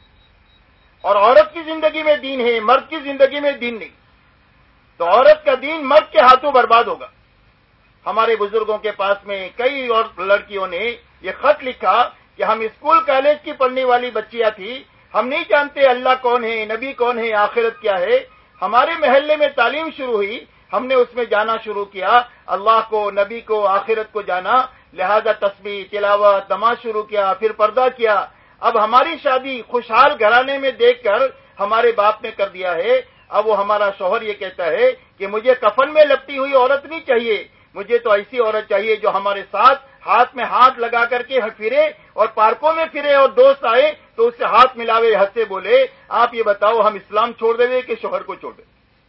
اور عورت کی زندگی میں دین ہے، مرد کی زندگی میں دین نہیں، تو عورت کا دین مرد کے ہاتھوں برباد ہوگا. ہمارے بزرگوں کے پاس میں کئی اور لڑکیوں نے یہ خط لکھا کہ ہم اسکول کالج کی پڑھنے والی بچیاں تھی، ہم نہیں جانتے اللہ کون ہے، نبی کون ہے، آخرت کیا ہے. ہمارے محلے میں تعلیم شروع ہوئی، ہم نے اس میں جانا شروع کیا، اللہ کو، نبی کو، آخرت کو جانا. لہذا تسبیح، تلاوت، نماز شروع کیا، پھر پردہ کیا. اب ہماری شادی خوشحال گھرانے میں دیکھ کر ہمارے باپ نے کر دیا ہے. اب وہ ہمارا شوہر یہ کہتا ہے کہ مجھے کفن میں لپٹی ہوئی عورت نہیں چاہیے، مجھے تو ایسی عورت چاہیے جو ہمارے ساتھ ہاتھ میں ہاتھ لگا کر کے پھرے، اور پارکوں میں پھرے، اور دوست آئے تو اس سے ہاتھ ملاوے، ہنسے، بولے آپ یہ بتاؤ ہم اسلام چھوڑ دیں کہ شوہر کو چھوڑ دیں.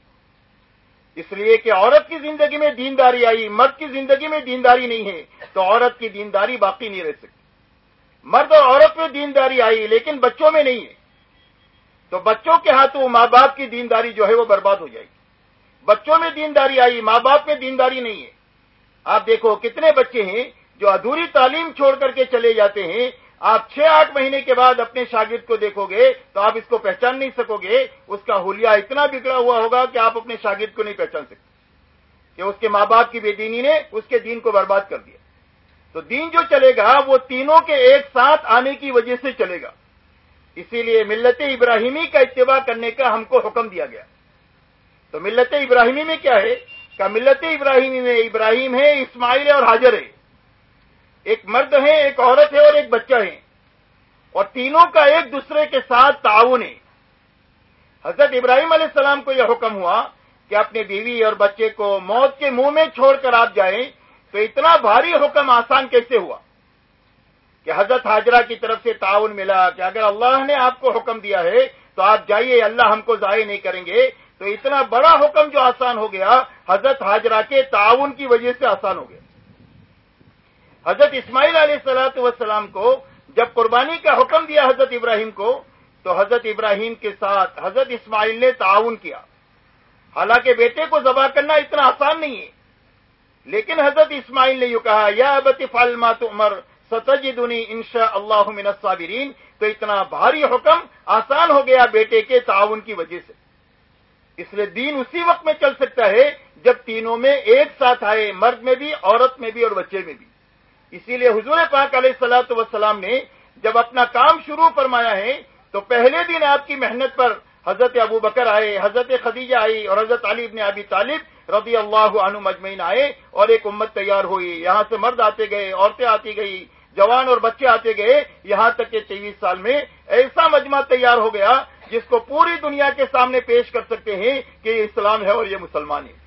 اس لیے کہ عورت کی زندگی میں دینداری آئی، مرد کی زندگی میں دینداری نہیں ہے، تو عورت کی دینداری باقی نہیں رہ سکتی. مرد اور عورت میں دینداری آئی لیکن بچوں میں نہیں ہے، تو بچوں کے ہاتھوں ماں باپ کی دینداری جو ہے وہ برباد ہو جائے گی. بچوں میں دینداری آئی، ماں باپ میں دینداری نہیں ہے. آپ دیکھو کتنے بچے ہیں جو ادھوری تعلیم چھوڑ کر کے چلے جاتے ہیں. آپ چھ آٹھ مہینے کے بعد اپنے شاگرد کو دیکھو گے تو آپ اس کو پہچان نہیں سکو گے. اس کا حلیہ اتنا بگڑا ہوا ہوگا کہ آپ اپنے شاگرد کو نہیں پہچان سکتے کہ اس کے ماں باپ کی بے دینی نے اس کے دین کو برباد کر دیا. تو دین جو چلے گا وہ تینوں کے ایک ساتھ آنے کی وجہ سے چلے گا. اسی لیے ملت ابراہیمی کا اتباع کرنے کا ہم کو حکم دیا گیا. تو ملت ابراہیمی میں کیا ہے کہ ملت ابراہیمی میں ابراہیم ہے، اسماعیل ہے اور حاجر ہے. ایک مرد ہے، ایک عورت ہے اور ایک بچہ ہے، اور تینوں کا ایک دوسرے کے ساتھ تعاون ہے. حضرت ابراہیم علیہ السلام کو یہ حکم ہوا کہ اپنے بیوی اور بچے کو موت کے منہ میں چھوڑ کر آپ جائیں، تو اتنا بھاری حکم آسان کیسے ہوا کہ حضرت حاجرہ کی طرف سے تعاون ملا کہ اگر اللہ نے آپ کو حکم دیا ہے تو آپ جائیے، اللہ ہم کو ضائع نہیں کریں گے. تو اتنا بڑا حکم جو آسان ہو گیا حضرت حاجرہ کے تعاون کی وجہ سے آسان ہو گیا. حضرت اسماعیل علیہ الصلوۃ والسلام کو جب قربانی کا حکم دیا حضرت ابراہیم کو، تو حضرت ابراہیم کے ساتھ حضرت اسماعیل نے تعاون کیا. حالانکہ بیٹے کو ذبح کرنا اتنا آسان نہیں ہے، لیکن حضرت اسماعیل نے یہ کہا یا ابت افعل ما تؤمر ستجدنی انشاء اللہ من الصابرین. تو اتنا بھاری حکم آسان ہو گیا بیٹے کے تعاون کی وجہ سے. اس لیے دین اسی وقت میں چل سکتا ہے جب تینوں میں ایک ساتھ آئے، مرد میں بھی، عورت میں بھی اور بچے میں بھی. اسی لیے حضور پاک علیہ الصلوۃ والسلام نے جب اپنا کام شروع فرمایا ہے تو پہلے دن آپ کی محنت پر حضرت ابو بکر آئے، حضرت خدیجہ آئی اور حضرت علی ابن ابی طالب رضی اللہ عنہ مجمعین آئے، اور ایک امت تیار ہوئی. یہاں سے مرد آتے گئے، عورتیں آتی گئی، جوان اور بچے آتے گئے، یہاں تک کہ تیئیس سال میں ایسا مجمع تیار ہو گیا جس کو پوری دنیا کے سامنے پیش کر سکتے ہیں کہ یہ اسلام ہے اور یہ مسلمان ہے.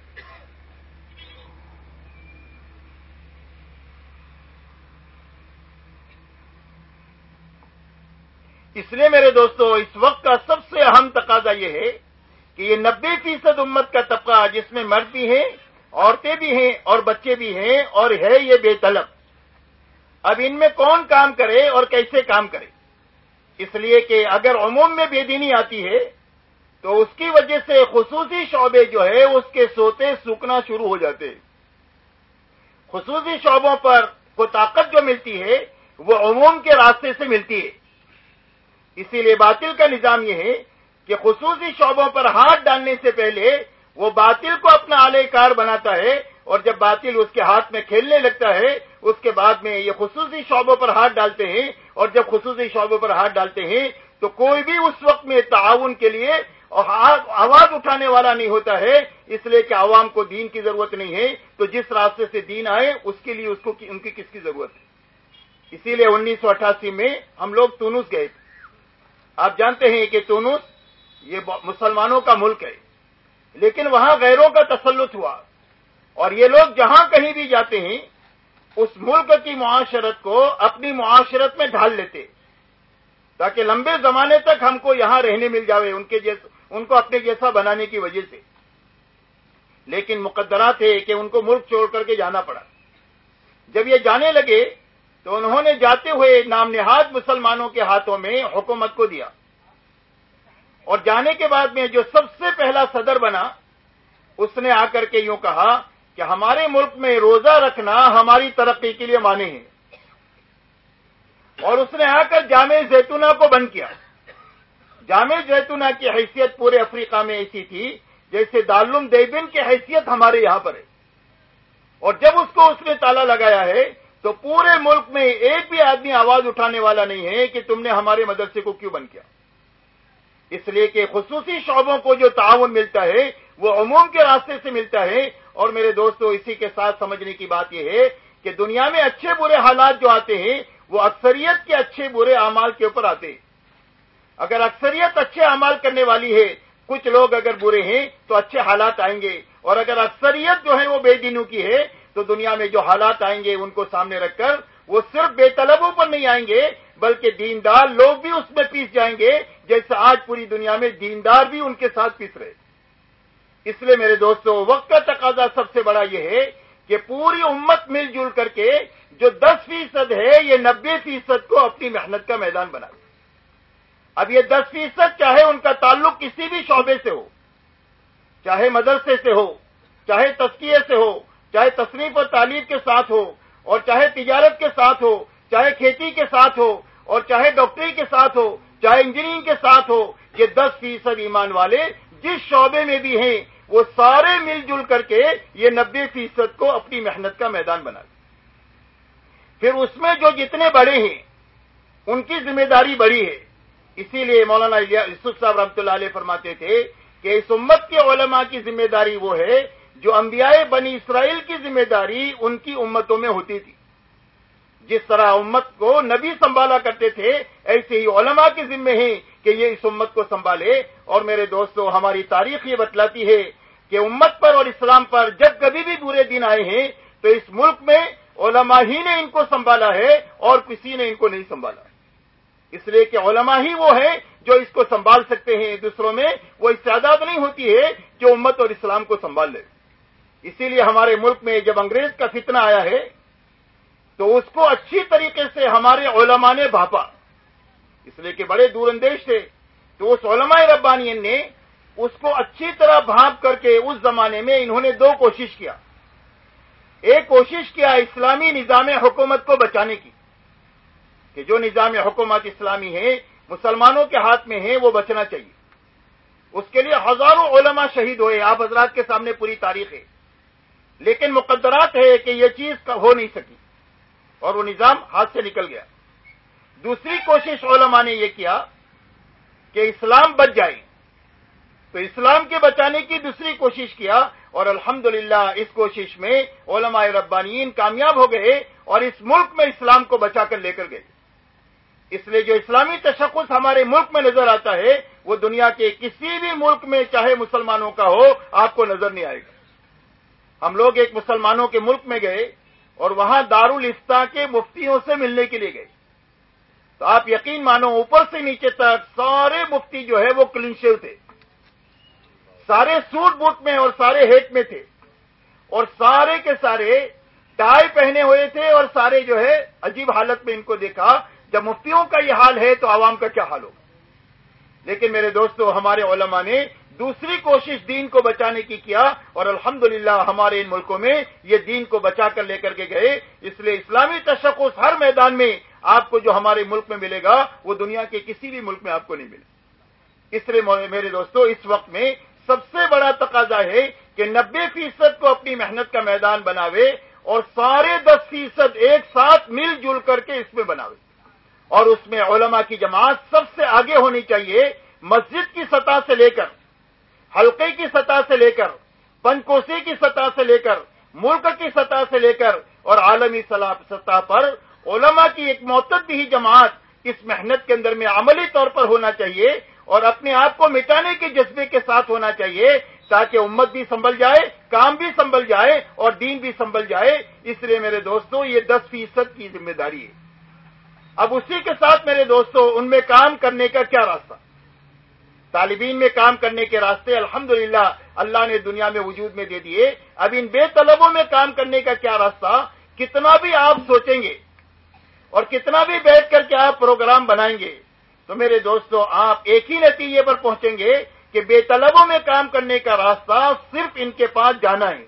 اس لیے میرے دوستو اس وقت کا سب سے اہم تقاضا یہ ہے کہ یہ نبے فیصد امت کا طبقہ جس میں مرد بھی ہیں، عورتیں بھی ہیں اور بچے بھی ہیں، اور ہے یہ بے طلب. اب ان میں کون کام کرے اور کیسے کام کرے؟ اس لیے کہ اگر عموم میں بے دینی آتی ہے تو اس کی وجہ سے خصوصی شعبے جو ہے اس کے سوتے سوکنا شروع ہو جاتے ہیں. خصوصی شعبوں پر کو طاقت جو ملتی ہے وہ عموم کے راستے سے ملتی ہے. اسی لیے باطل کا نظام یہ ہے کہ خصوصی شعبوں پر ہاتھ ڈالنے سے پہلے وہ باطل کو اپنا آلے کار بناتا ہے، اور جب باطل اس کے ہاتھ میں کھیلنے لگتا ہے اس کے بعد میں یہ خصوصی شعبوں پر ہاتھ ڈالتے ہیں. اور جب خصوصی شعبوں پر ہاتھ ڈالتے ہیں تو کوئی بھی اس وقت میں تعاون کے لیے آواز اٹھانے والا نہیں ہوتا ہے، اس لیے کہ عوام کو دین کی ضرورت نہیں ہے. تو جس راستے سے دین آئے اس کے لیے اس کو ان کی کس کی ضرورت ہے؟ اسی لیے انیس سو اٹھاسی میں ہم لوگ تونس گئے تھے. آپ جانتے ہیں کہ تونس یہ مسلمانوں کا ملک ہے، لیکن وہاں غیروں کا تسلط ہوا، اور یہ لوگ جہاں کہیں بھی جاتے ہیں اس ملک کی معاشرت کو اپنی معاشرت میں ڈھال لیتے تاکہ لمبے زمانے تک ہم کو یہاں رہنے مل جاوے، ان کے جیسا ان کو اپنے جیسا بنانے کی وجہ سے. لیکن مقدرات ہے کہ ان کو ملک چھوڑ کر کے جانا پڑا. جب یہ جانے لگے تو انہوں نے جاتے ہوئے نام نہاد مسلمانوں کے ہاتھوں میں حکومت کو دیا، اور جانے کے بعد میں جو سب سے پہلا صدر بنا اس نے آ کر کے یوں کہا کہ ہمارے ملک میں روزہ رکھنا ہماری ترقی کے لیے معنی ہے. اور اس نے آ کر جامع زیتونہ کو بند کیا. جامع زیتونہ کی حیثیت پورے افریقہ میں ایسی تھی جیسے دارالعلوم دیوبند کی حیثیت ہمارے یہاں پر ہے. اور جب اس کو اس نے تالا لگایا ہے تو پورے ملک میں ایک بھی آدمی آواز اٹھانے والا نہیں ہے کہ تم نے ہمارے مدرسے کو کیوں بند کیا. اس لیے کہ خصوصی شعبوں کو جو تعاون ملتا ہے وہ عموم کے راستے سے ملتا ہے. اور میرے دوستو اسی کے ساتھ سمجھنے کی بات یہ ہے کہ دنیا میں اچھے برے حالات جو آتے ہیں وہ اکثریت کے اچھے برے اعمال کے اوپر آتے ہیں. اگر اکثریت اچھے اعمال کرنے والی ہے، کچھ لوگ اگر برے ہیں تو اچھے حالات آئیں گے، اور اگر اکثریت جو ہے وہ بے دینوں کی ہے تو دنیا میں جو حالات آئیں گے ان کو سامنے رکھ کر وہ صرف بے طلبوں پر نہیں آئیں گے بلکہ دیندار لوگ بھی اس میں پیس جائیں گے، جیسے آج پوری دنیا میں دیندار بھی ان کے ساتھ پیس رہے. اس لیے میرے دوستو، وقت کا تقاضا سب سے بڑا یہ ہے کہ پوری امت مل جل کر کے جو دس فیصد ہے یہ نبے فیصد کو اپنی محنت کا میدان بنائے. اب یہ دس فیصد چاہے ان کا تعلق کسی بھی شعبے سے ہو، چاہے مدرسے سے ہو، چاہے تزکیے سے ہو، چاہے تصنیف و تعلیم کے ساتھ ہو، اور چاہے تجارت کے ساتھ ہو، چاہے کھیتی کے ساتھ ہو، اور چاہے ڈاکٹری کے ساتھ ہو، چاہے انجینئرنگ کے ساتھ ہو، یہ دس فیصد ایمان والے جس شعبے میں بھی ہیں وہ سارے مل جل کر کے یہ نبے فیصد کو اپنی محنت کا میدان بنا لیں. پھر اس میں جو جتنے بڑے ہیں ان کی ذمہ داری بڑی ہے. اسی لیے مولانا یوسف صاحب رحمۃ اللہ علیہ فرماتے تھے کہ اس امت کے علماء کی ذمہ داری وہ ہے جو انبیاء بنی اسرائیل کی ذمہ داری ان کی امتوں میں ہوتی تھی. جس طرح امت کو نبی سنبھالا کرتے تھے ایسے ہی علماء کے ذمہ ہیں کہ یہ اس امت کو سنبھالے. اور میرے دوستو، ہماری تاریخ یہ بتلاتی ہے کہ امت پر اور اسلام پر جب کبھی بھی برے دن آئے ہیں تو اس ملک میں علماء ہی نے ان کو سنبھالا ہے اور کسی نے ان کو نہیں سنبھالا. اس لیے کہ علماء ہی وہ ہیں جو اس کو سنبھال سکتے ہیں، دوسروں میں وہ استعداد نہیں ہوتی ہے جو امت اور اسلام کو سنبھال لے. اسی لیے ہمارے ملک میں جب انگریز کا فتنہ آیا ہے تو اس کو اچھی طریقے سے ہمارے علماء نے بھاپا، اس لیے کہ بڑے دور اندیش تھے. تو اس علماء ربانیین نے اس کو اچھی طرح بھانپ کر کے اس زمانے میں انہوں نے دو کوشش کیا. ایک کوشش کیا اسلامی نظام حکومت کو بچانے کی کہ جو نظام حکومت اسلامی ہے مسلمانوں کے ہاتھ میں ہے وہ بچنا چاہیے. اس کے لیے ہزاروں علماء شہید ہوئے، آپ حضرات کے سامنے پوری تاریخ ہے. لیکن مقدرات ہے کہ یہ چیز ہو نہیں سکی اور وہ نظام ہاتھ سے نکل گیا. دوسری کوشش علماء نے یہ کیا کہ اسلام بچ جائے، تو اسلام کے بچانے کی دوسری کوشش کیا، اور الحمدللہ اس کوشش میں علماء ربانیین کامیاب ہو گئے اور اس ملک میں اسلام کو بچا کر لے کر گئے. اس لیے جو اسلامی تشخص ہمارے ملک میں نظر آتا ہے وہ دنیا کے کسی بھی ملک میں چاہے مسلمانوں کا ہو آپ کو نظر نہیں آئے گا. ہم لوگ ایک مسلمانوں کے ملک میں گئے اور وہاں دارالافتاء کے مفتیوں سے ملنے کے لیے گئے، تو آپ یقین مانو اوپر سے نیچے تک سارے مفتی جو ہے وہ کلین شیو تھے، سارے سوٹ بوٹ میں اور سارے ہیٹ میں تھے، اور سارے کے سارے ٹائی پہنے ہوئے تھے، اور سارے جو ہے عجیب حالت میں ان کو دیکھا. جب مفتیوں کا یہ حال ہے تو عوام کا کیا حال ہوگا. لیکن میرے دوستو، ہمارے علماء نے دوسری کوشش دین کو بچانے کی کیا، اور الحمدللہ ہمارے ان ملکوں میں یہ دین کو بچا کر لے کر کے گئے. اس لیے اسلامی تشخص ہر میدان میں آپ کو جو ہمارے ملک میں ملے گا وہ دنیا کے کسی بھی ملک میں آپ کو نہیں ملے. اس لیے میرے دوستو، اس وقت میں سب سے بڑا تقاضا ہے کہ نبے فیصد کو اپنی محنت کا میدان بناوے اور سارے دس فیصد ایک ساتھ مل جل کر کے اس میں بناوے. اور اس میں علماء کی جماعت سب سے آگے ہونی چاہیے، مسجد کی سطح سے لے کر، حلقے کی سطح سے لے کر، پنجکوسی کی سطح سے لے کر، ملک کی سطح سے لے کر اور عالمی سطح پر علماء کی ایک معتدی جماعت اس محنت کے اندر میں عملی طور پر ہونا چاہیے اور اپنے آپ کو مٹانے کے جذبے کے ساتھ ہونا چاہیے، تاکہ امت بھی سنبھل جائے، کام بھی سنبھل جائے اور دین بھی سنبھل جائے. اس لیے میرے دوستو، یہ دس فیصد کی ذمہ داری ہے. اب اسی کے ساتھ میرے دوستو، ان میں کام کرنے کا کیا راستہ؟ طالبین میں کام کرنے کے راستے الحمدللہ اللہ نے دنیا میں وجود میں دے دیے. اب ان بے طلبوں میں کام کرنے کا کیا راستہ؟ کتنا بھی آپ سوچیں گے اور کتنا بھی بیٹھ کر کے آپ پروگرام بنائیں گے تو میرے دوستو آپ ایک ہی نتیجے پر پہنچیں گے کہ بے طلبوں میں کام کرنے کا راستہ صرف ان کے پاس جانا ہے.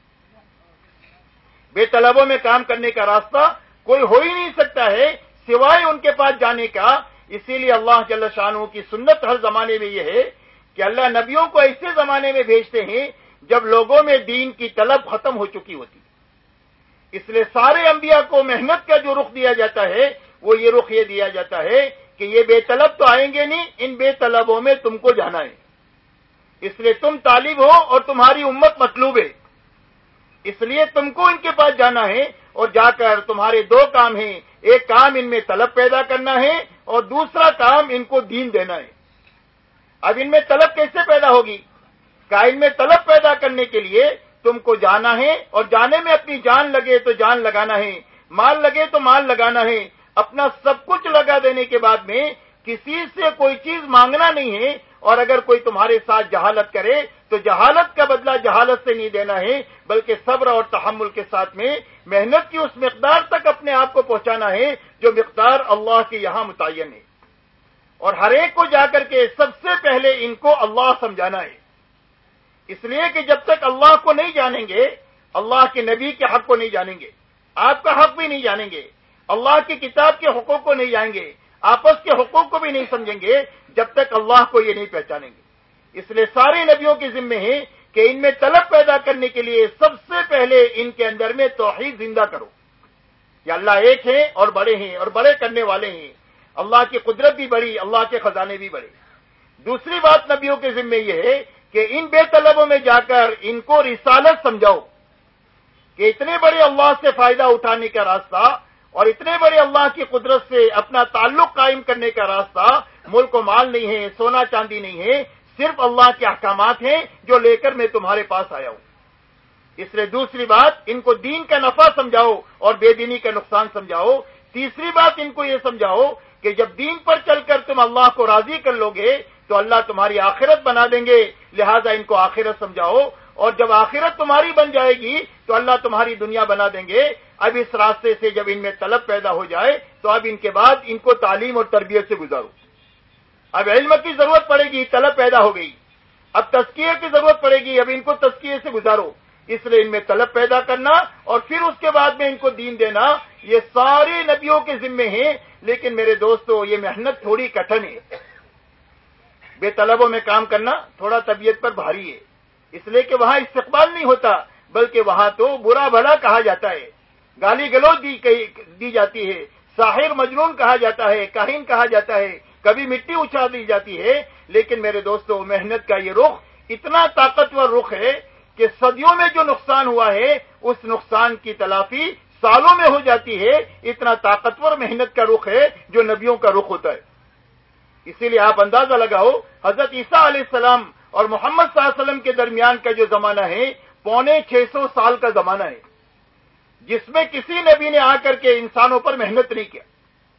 بے طلبوں میں کام کرنے کا راستہ کوئی ہو ہی نہیں سکتا ہے سوائے ان کے پاس جانے کا. اسی لیے اللہ جل شانہ کی سنت ہر زمانے میں یہ ہے کہ اللہ نبیوں کو ایسے زمانے میں بھیجتے ہیں جب لوگوں میں دین کی طلب ختم ہو چکی ہوتی. اس لیے سارے انبیاء کو محنت کا جو رخ دیا جاتا ہے وہ یہ رخ یہ دیا جاتا ہے کہ یہ بے طلب تو آئیں گے نہیں، ان بے طلبوں میں تم کو جانا ہے. اس لیے تم طالب ہو اور تمہاری امت مطلوب ہے. اس لیے تم کو ان کے پاس جانا ہے اور جا کر تمہارے دو کام ہیں، ایک کام ان میں طلب پیدا کرنا ہے اور دوسرا کام ان کو دین دینا ہے۔ اب ان میں طلب کیسے پیدا ہوگی؟ کہ ان میں طلب پیدا کرنے کے لیے تم کو جانا ہے اور جانے میں اپنی جان لگے تو جان لگانا ہے، مال لگے تو مال لگانا ہے، اپنا سب کچھ لگا دینے کے بعد میں کسی سے کوئی چیز مانگنا نہیں ہے، اور اگر کوئی تمہارے ساتھ جہالت کرے تو جہالت کا بدلہ جہالت سے نہیں دینا ہے، بلکہ صبر اور تحمل کے ساتھ میں محنت کی اس مقدار تک اپنے آپ کو پہنچانا ہے جو مقدار اللہ کے یہاں متعین ہے، اور ہر ایک کو جا کر کے سب سے پہلے ان کو اللہ سمجھانا ہے، اس لیے کہ جب تک اللہ کو نہیں جانیں گے، اللہ کے نبی کے حق کو نہیں جانیں گے، آپ کا حق بھی نہیں جانیں گے، اللہ کی کتاب کے حقوق کو نہیں جانیں گے، آپس کے حقوق کو بھی نہیں سمجھیں گے جب تک اللہ کو یہ نہیں پہچانیں گے۔ اس لیے سارے نبیوں کے ذمے ہیں کہ ان میں طلب پیدا کرنے کے لیے سب سے پہلے ان کے اندر میں توحید زندہ کرو کہ اللہ ایک ہے اور بڑے ہیں اور بڑے کرنے والے ہیں، اللہ کی قدرت بھی بڑی، اللہ کے خزانے بھی بڑے۔ دوسری بات نبیوں کے ذمے یہ ہے کہ ان بے طلبوں میں جا کر ان کو رسالت سمجھاؤ کہ اتنے بڑے اللہ سے فائدہ اٹھانے کا راستہ اور اتنے بڑے اللہ کی قدرت سے اپنا تعلق قائم کرنے کا راستہ ملک و مال نہیں ہے، سونا چاندی نہیں ہے، صرف اللہ کے احکامات ہیں جو لے کر میں تمہارے پاس آیا ہوں۔ اس لیے دوسری بات ان کو دین کا نفع سمجھاؤ اور بے دینی کا نقصان سمجھاؤ۔ تیسری بات ان کو یہ سمجھاؤ کہ جب دین پر چل کر تم اللہ کو راضی کر لو گے تو اللہ تمہاری آخرت بنا دیں گے، لہذا ان کو آخرت سمجھاؤ، اور جب آخرت تمہاری بن جائے گی تو اللہ تمہاری دنیا بنا دیں گے۔ اب اس راستے سے جب ان میں طلب پیدا ہو جائے تو اب ان کے بعد ان کو تعلیم اور تربیت سے گزارو۔ اب علم کی ضرورت پڑے گی، طلب پیدا ہو گئی، اب تزکیے کی ضرورت پڑے گی، اب ان کو تزکیے سے گزارو۔ اس لیے ان میں طلب پیدا کرنا اور پھر اس کے بعد میں ان کو دین دینا، یہ سارے نبیوں کے ذمے ہیں۔ لیکن میرے دوستو، یہ محنت تھوڑی کٹھن ہے، بے طلبوں میں کام کرنا تھوڑا طبیعت پر بھاری ہے، اس لیے کہ وہاں استقبال نہیں ہوتا، بلکہ وہاں تو برا بھلا کہا جاتا ہے، گالی گلوچ دی, دی جاتی ہے، ساحر مجنون کہا جاتا ہے، کاہن کہا جاتا ہے، کبھی مٹی اچھال دی جاتی ہے۔ لیکن میرے دوستو، محنت کا یہ رخ اتنا طاقتور رخ ہے کہ صدیوں میں جو نقصان ہوا ہے اس نقصان کی تلافی سالوں میں ہو جاتی ہے، اتنا طاقتور محنت کا رخ ہے جو نبیوں کا رخ ہوتا ہے۔ اسی لیے آپ اندازہ لگاؤ، حضرت عیسیٰ علیہ السلام اور محمد صلی اللہ علیہ وسلم کے درمیان کا جو زمانہ ہے پونے چھ سو سال کا زمانہ ہے، جس میں کسی نبی نے آ کر کے انسانوں پر محنت نہیں کیا۔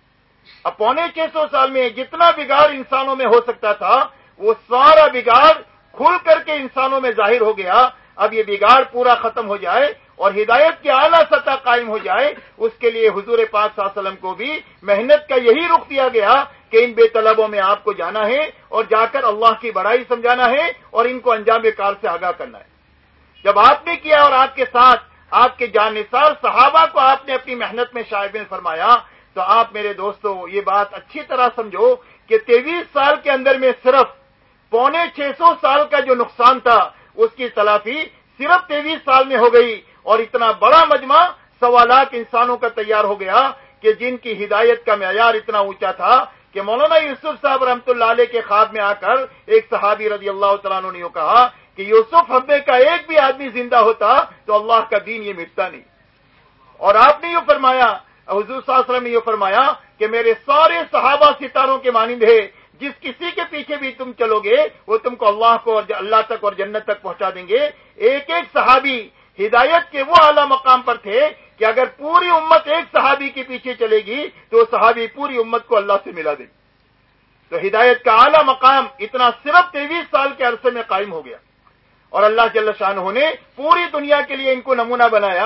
اب پونے چھ سو سال میں جتنا بگاڑ انسانوں میں ہو سکتا تھا وہ سارا بگاڑ کھل کر کے انسانوں میں ظاہر ہو گیا۔ اب یہ بگاڑ پورا ختم ہو جائے اور ہدایت کی اعلیٰ سطح قائم ہو جائے، اس کے لیے حضور پاک صلی اللہ علیہ وسلم کو بھی محنت کا یہی رخ دیا گیا کہ ان بے طلبوں میں آپ کو جانا ہے اور جا کر اللہ کی بڑائی سمجھانا ہے اور ان کو انجام کار سے آگاہ کرنا ہے۔ جب آپ نے کیا اور آپ کے ساتھ آپ کے جانثار صحابہ کو آپ نے اپنی محنت میں شامل فرمایا، تو آپ میرے دوستو یہ بات اچھی طرح سمجھو کہ تیئیس سال کے اندر میں صرف پونے چھ سو سال کا جو نقصان تھا اس کی تلافی صرف تیئیس سال میں ہو گئی، اور اتنا بڑا مجمع سوا لاکھ انسانوں کا تیار ہو گیا کہ جن کی ہدایت کا معیار اتنا اونچا تھا کہ مولانا یوسف صاحب رحمۃ اللہ علیہ کے خواب میں آ کر ایک صحابی رضی اللہ تعالیٰ عنہ نے یہ کہا کہ یوسف حبے کا ایک بھی آدمی زندہ ہوتا تو اللہ کا دین یہ مٹتا نہیں۔ اور آپ نے یہ فرمایا، حضور صلی اللہ علیہ وسلم نے یہ فرمایا کہ میرے سارے صحابہ ستاروں کے مانند ہے، جس کسی کے پیچھے بھی تم چلو گے وہ تم کو اللہ کو اور اللہ تک اور جنت تک پہنچا دیں گے۔ ایک ایک صحابی ہدایت کے وہ اعلیٰ مقام پر تھے کہ اگر پوری امت ایک صحابی کے پیچھے چلے گی تو وہ صحابی پوری امت کو اللہ سے ملا دے۔ تو ہدایت کا اعلیٰ مقام اتنا صرف تیئیس سال کے عرصے میں قائم ہو گیا، اور اللہ جل شانہ نے پوری دنیا کے لیے ان کو نمونہ بنایا۔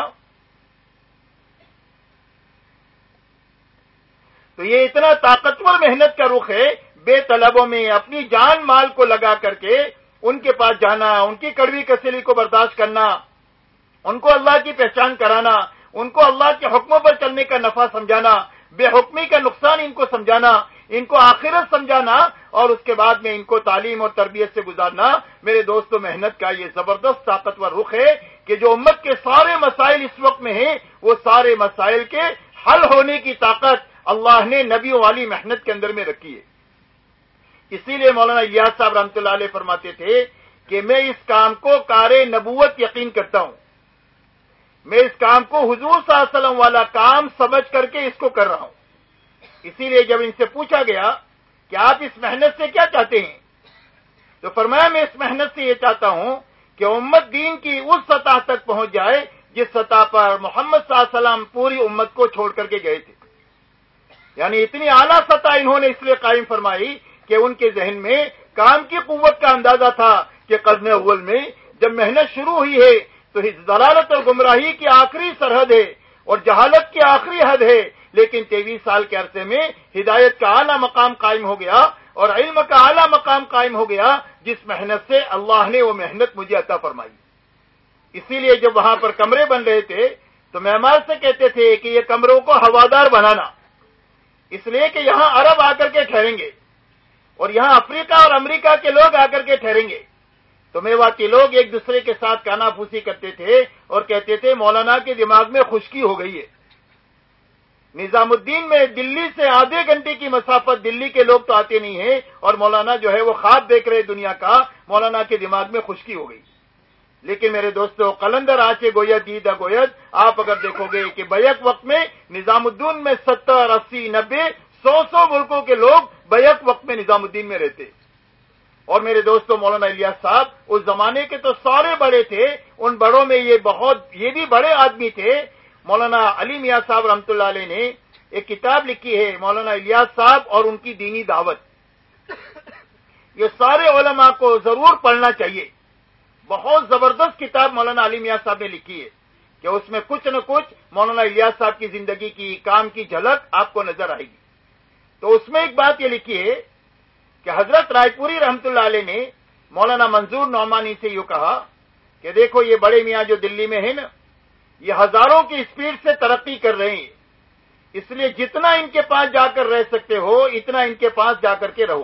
تو یہ اتنا طاقتور محنت کا رخ ہے، بے طلبوں میں اپنی جان مال کو لگا کر کے ان کے پاس جانا، ان کی کڑوی کسیلی کو برداشت کرنا، ان کو اللہ کی پہچان کرانا، ان کو اللہ کے حکموں پر چلنے کا نفع سمجھانا، بے حکمی کا نقصان ان کو سمجھانا، ان کو آخرت سمجھانا، اور اس کے بعد میں ان کو تعلیم اور تربیت سے گزارنا۔ میرے دوستو، محنت کا یہ زبردست طاقتور رخ ہے کہ جو امت کے سارے مسائل اس وقت میں ہیں وہ سارے مسائل کے حل ہونے کی طاقت اللہ نے نبیوں والی محنت کے اندر میں رکھی ہے۔ اسی لیے مولانا الیاس صاحب رحمۃ اللہ علیہ فرماتے تھے کہ میں اس کام کو کار نبوت یقین کرتا ہوں میں اس کام کو حضور صلی اللہ علیہ وسلم والا کام سمجھ کر کے اس کو کر رہا ہوں. اسی لیے جب ان سے پوچھا گیا کہ آپ اس محنت سے کیا چاہتے ہیں، تو فرمایا میں اس محنت سے یہ چاہتا ہوں کہ امت دین کی اس سطح تک پہنچ جائے جس سطح پر محمد صلی اللہ علیہ وسلم پوری امت کو چھوڑ کر کے گئے تھے. یعنی اتنی اعلیٰ سطح انہوں نے اس لیے قائم فرمائی کہ ان کے ذہن میں کام کی قوت کا اندازہ تھا کہ قرن اول میں جب محنت شروع ہوئی ہے تو ضلالت اور گمراہی کی آخری سرحد ہے اور جہالت کی آخری حد ہے، لیکن تیئیس سال کے عرصے میں ہدایت کا اعلیٰ مقام قائم ہو گیا اور علم کا اعلیٰ مقام قائم ہو گیا، جس محنت سے اللہ نے وہ محنت مجھے عطا فرمائی. اسی لیے جب وہاں پر کمرے بن رہے تھے تو معمار سے کہتے تھے کہ یہ کمروں کو ہوادار بنانا، اس لیے کہ یہاں عرب آ کر کے ٹھہریں گے اور یہاں افریقہ اور امریکہ کے لوگ آ کر کے ٹھہریں گے. تو میوا کے لوگ ایک دوسرے کے ساتھ کانا پھوسی کرتے تھے اور کہتے تھے مولانا کے دماغ میں خشکی ہو گئی ہے. نظام الدین میں دلی سے آدھے گھنٹے کی مسافت، دلی کے لوگ تو آتے نہیں ہیں اور مولانا جو ہے وہ خواب دیکھ رہے دنیا کا، مولانا کے دماغ میں خشکی ہو گئی. لیکن میرے دوستو، قلندر آچے گوید دیدہ گوید، آپ اگر دیکھو گے کہ بیک وقت میں نظام الدین میں ستر اسی نبے سو سو ملکوں کے لوگ بیک وقت میں نظام الدین میں رہتے. اور میرے دوستو، مولانا الیاس صاحب اس زمانے کے تو سارے بڑے تھے، ان بڑوں میں یہ بہت یہ بھی بڑے آدمی تھے. مولانا علی میاں صاحب رحمۃ اللہ علیہ نے ایک کتاب لکھی ہے، مولانا الیاس صاحب اور ان کی دینی دعوت. یہ سارے علماء کو ضرور پڑھنا چاہیے. بہت زبردست کتاب مولانا علی میاں صاحب نے لکھی ہے کہ اس میں کچھ نہ کچھ مولانا الیاس صاحب کی زندگی کی کام کی جھلک آپ کو نظر آئے گی. تو اس میں ایک بات یہ لکھی ہے کہ حضرت رائے پوری رحمۃ اللہ علیہ نے مولانا منظور نعمانی سے یوں کہا کہ دیکھو یہ بڑے میاں جو دلی میں ہیں نا، یہ ہزاروں کی اسپیڈ سے ترقی کر رہے ہیں، اس لیے جتنا ان کے پاس جا کر رہ سکتے ہو اتنا ان کے پاس جا کر کے رہو.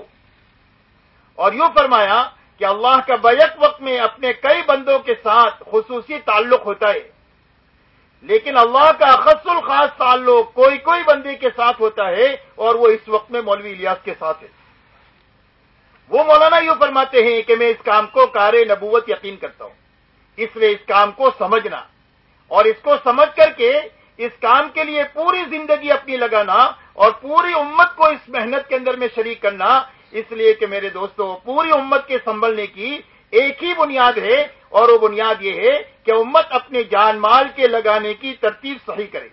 اور یوں فرمایا کہ اللہ کا بیک وقت میں اپنے کئی بندوں کے ساتھ خصوصی تعلق ہوتا ہے، لیکن اللہ کا اخص الخاص تعلق کوئی کوئی بندے کے ساتھ ہوتا ہے، اور وہ اس وقت میں مولوی الیاس کے ساتھ ہے. وہ مولانا یوں فرماتے ہیں کہ میں اس کام کو کار نبوت یقین کرتا ہوں، اس لیے اس کام کو سمجھنا اور اس کو سمجھ کر کے اس کام کے لیے پوری زندگی اپنی لگانا اور پوری امت کو اس محنت کے اندر میں شریک کرنا. اس لیے کہ میرے دوستو، پوری امت کے سنبھلنے کی ایک ہی بنیاد ہے، اور وہ بنیاد یہ ہے کہ امت اپنے جان مال کے لگانے کی ترتیب صحیح کرے.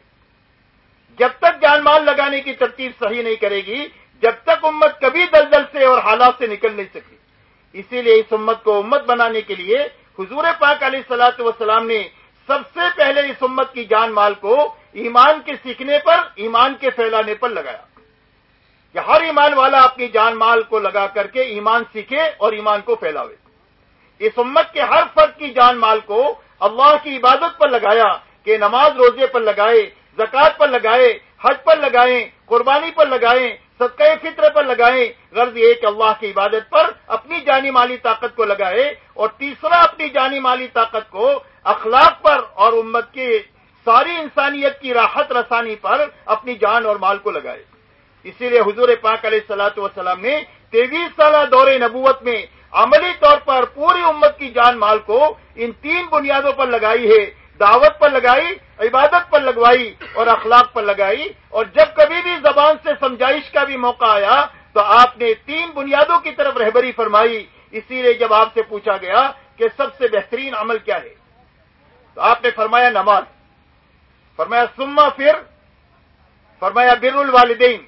جب تک جان مال لگانے کی ترتیب صحیح نہیں کرے گی، جب تک امت کبھی دلدل سے اور حالات سے نکل نہیں سکتی. اسی لیے اس امت کو امت بنانے کے لیے حضور پاک علیہ الصلوۃ والسلام نے سب سے پہلے اس امت کی جان مال کو ایمان کے سیکھنے پر، ایمان کے پھیلانے پر لگایا کہ ہر ایمان والا اپنی جان مال کو لگا کر کے ایمان سیکھے اور ایمان کو پھیلاوے. اس امت کے ہر فرد کی جان مال کو اللہ کی عبادت پر لگایا کہ نماز روزے پر لگائے، زکوٰۃ پر لگائے، حج پر لگائیں، قربانی پر لگائیں، صدقہ فطر پر لگائیں. غرض یہ کہ اللہ کی عبادت پر اپنی جانی مالی طاقت کو لگائے، اور تیسرا اپنی جانی مالی طاقت کو اخلاق پر اور امت کی ساری انسانیت کی راحت رسانی پر اپنی جان اور مال کو لگائے. اسی لیے حضور پاک علیہ الصلوۃ والسلام نے تیئیس سالہ دور نبوت میں عملی طور پر پوری امت کی جان مال کو ان تین بنیادوں پر لگائی ہے، دعوت پر لگائی، عبادت پر لگوائی اور اخلاق پر لگائی. اور جب کبھی بھی زبان سے سمجھائش کا بھی موقع آیا تو آپ نے تین بنیادوں کی طرف رہبری فرمائی. اسی لیے جب آپ سے پوچھا گیا کہ سب سے بہترین عمل کیا ہے تو آپ نے فرمایا نماز، فرمایا ثم پھر فرمایا بر الوالدین،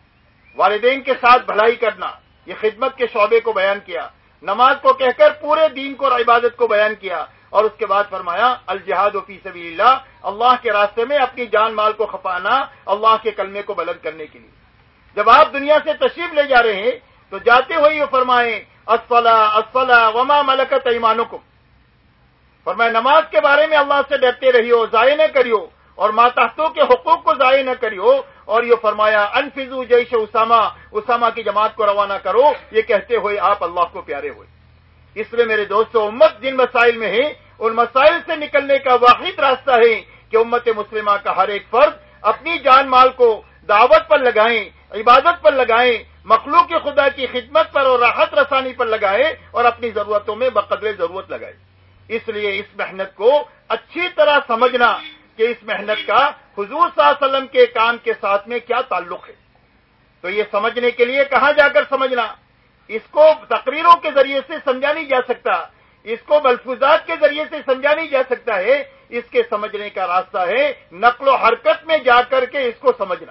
والدین کے ساتھ بھلائی کرنا. یہ خدمت کے شعبے کو بیان کیا، نماز کو کہہ کر پورے دین کو اور عبادت کو بیان کیا. اور اس کے بعد فرمایا الجہاد فی سبیل اللہ، اللہ کے راستے میں اپنی جان مال کو کھپانا اللہ کے کلمے کو بلند کرنے کے لیے. جب آپ دنیا سے تشریف لے جا رہے ہیں تو جاتے ہوئے یہ فرمائیں الصلاۃ الصلاۃ وما ملکت ایمانکم، فرمایا نماز کے بارے میں اللہ سے ڈرتے رہیو، ضائع نہ کریو، اور ماتحتوں کے حقوق کو ضائع نہ کریو. اور یہ فرمایا انفذوا جیش اسامہ، اسامہ کی جماعت کو روانہ کرو. یہ کہتے ہوئے آپ اللہ کو پیارے ہوئے. اس لیے میرے دوستو، امت جن مسائل میں ہے ان مسائل سے نکلنے کا واحد راستہ ہے کہ امت مسلمہ کا ہر ایک فرد اپنی جان مال کو دعوت پر لگائیں، عبادت پر لگائیں، مخلوق خدا کی خدمت پر اور راحت رسانی پر لگائے، اور اپنی ضرورتوں میں بقدر ضرورت لگائے. اس لیے اس محنت کو اچھی طرح سمجھنا کہ اس محنت کا حضور صلی اللہ علیہ وسلم کے کام کے ساتھ میں کیا تعلق ہے. تو یہ سمجھنے کے لیے کہاں جا کر سمجھنا؟ اس کو تقریروں کے ذریعے سے سمجھا نہیں جا سکتا، اس کو ملفوظات کے ذریعے سے سمجھا نہیں جا سکتا ہے. اس کے سمجھنے کا راستہ ہے نقل و حرکت میں جا کر کے اس کو سمجھنا.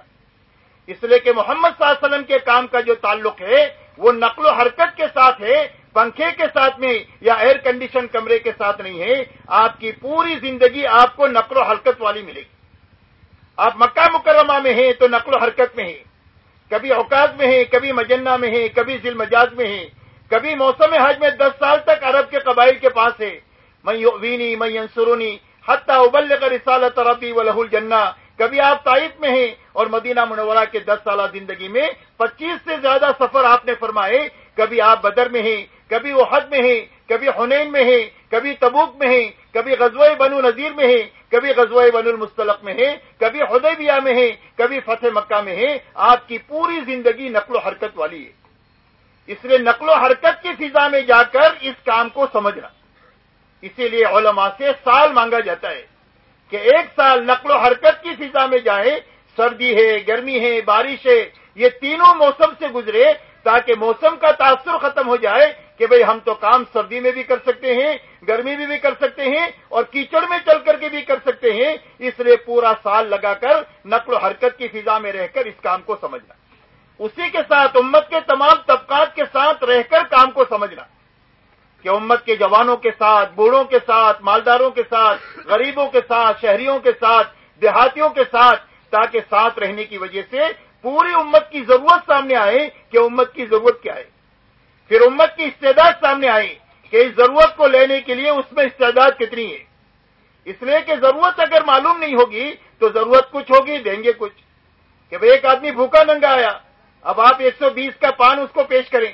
اس لیے کہ محمد صلی اللہ علیہ وسلم کے کام کا جو تعلق ہے وہ نقل و حرکت کے ساتھ ہے، پنکھے کے ساتھ میں یا ایئر کنڈیشن کمرے کے ساتھ نہیں ہے. آپ کی پوری زندگی آپ کو نقل و حرکت والی ملے گی. آپ مکہ مکرمہ میں ہیں تو نقل و حرکت میں ہیں، کبھی عکاظ میں ہیں، کبھی مجنہ میں ہیں، کبھی ذی المجاز میں ہیں، کبھی موسم حج میں دس سال تک عرب کے قبائل کے پاس ہے. من یؤوینی من ینصرونی حتی ابلغ رسالت ربی ولہ الجنہ. کبھی آپ طائف میں ہیں اور مدینہ منورہ کے دس سالہ زندگی میں پچیس سے زیادہ سفر آپ نے فرمائے. کبھی آپ بدر میں ہیں، کبھی احد میں ہیں، کبھی حنین میں ہیں، کبھی تبوک میں ہیں، کبھی غزوہ بنو نذیر میں ہیں، کبھی غزوہ بنو المصطلق میں ہیں، کبھی حدیبیہ میں ہیں، کبھی فتح مکہ میں ہیں. آپ کی پوری زندگی نقل و حرکت والی ہے. اس لیے نقل و حرکت کی فضا میں جا کر اس کام کو سمجھنا. اسی لیے علماء سے سال مانگا جاتا ہے کہ ایک سال نقل و حرکت کی فضا میں جائیں، سردی ہے، گرمی ہے، بارش ہے، یہ تینوں موسم سے گزرے تاکہ موسم کا تاثر ختم ہو جائے کہ بھئی ہم تو کام سردی میں بھی کر سکتے ہیں، گرمی میں بھی کر سکتے ہیں اور کیچڑ میں چل کر کے بھی کر سکتے ہیں. اس لیے پورا سال لگا کر نقل و حرکت کی فضا میں رہ کر اس کام کو سمجھنا. اسی کے ساتھ امت کے تمام طبقات کے ساتھ رہ کر کام کو سمجھنا کہ امت کے جوانوں کے ساتھ، بوڑھوں کے ساتھ، مالداروں کے ساتھ، غریبوں کے ساتھ، شہریوں کے ساتھ، دیہاتیوں کے ساتھ، تاکہ ساتھ رہنے کی وجہ سے پوری امت کی ضرورت سامنے آئے کہ امت کی ضرورت کیا ہے. پھر امت کی استعداد سامنے آئی کہ اس ضرورت کو لینے کے لیے اس میں استعداد کتنی ہے. اس لیے کہ ضرورت اگر معلوم نہیں ہوگی تو ضرورت کچھ ہوگی، دیں گے کچھ. کہ بھئی ایک آدمی بھوکا ننگا آیا، اب آپ ایک سو بیس کا پان اس کو پیش کریں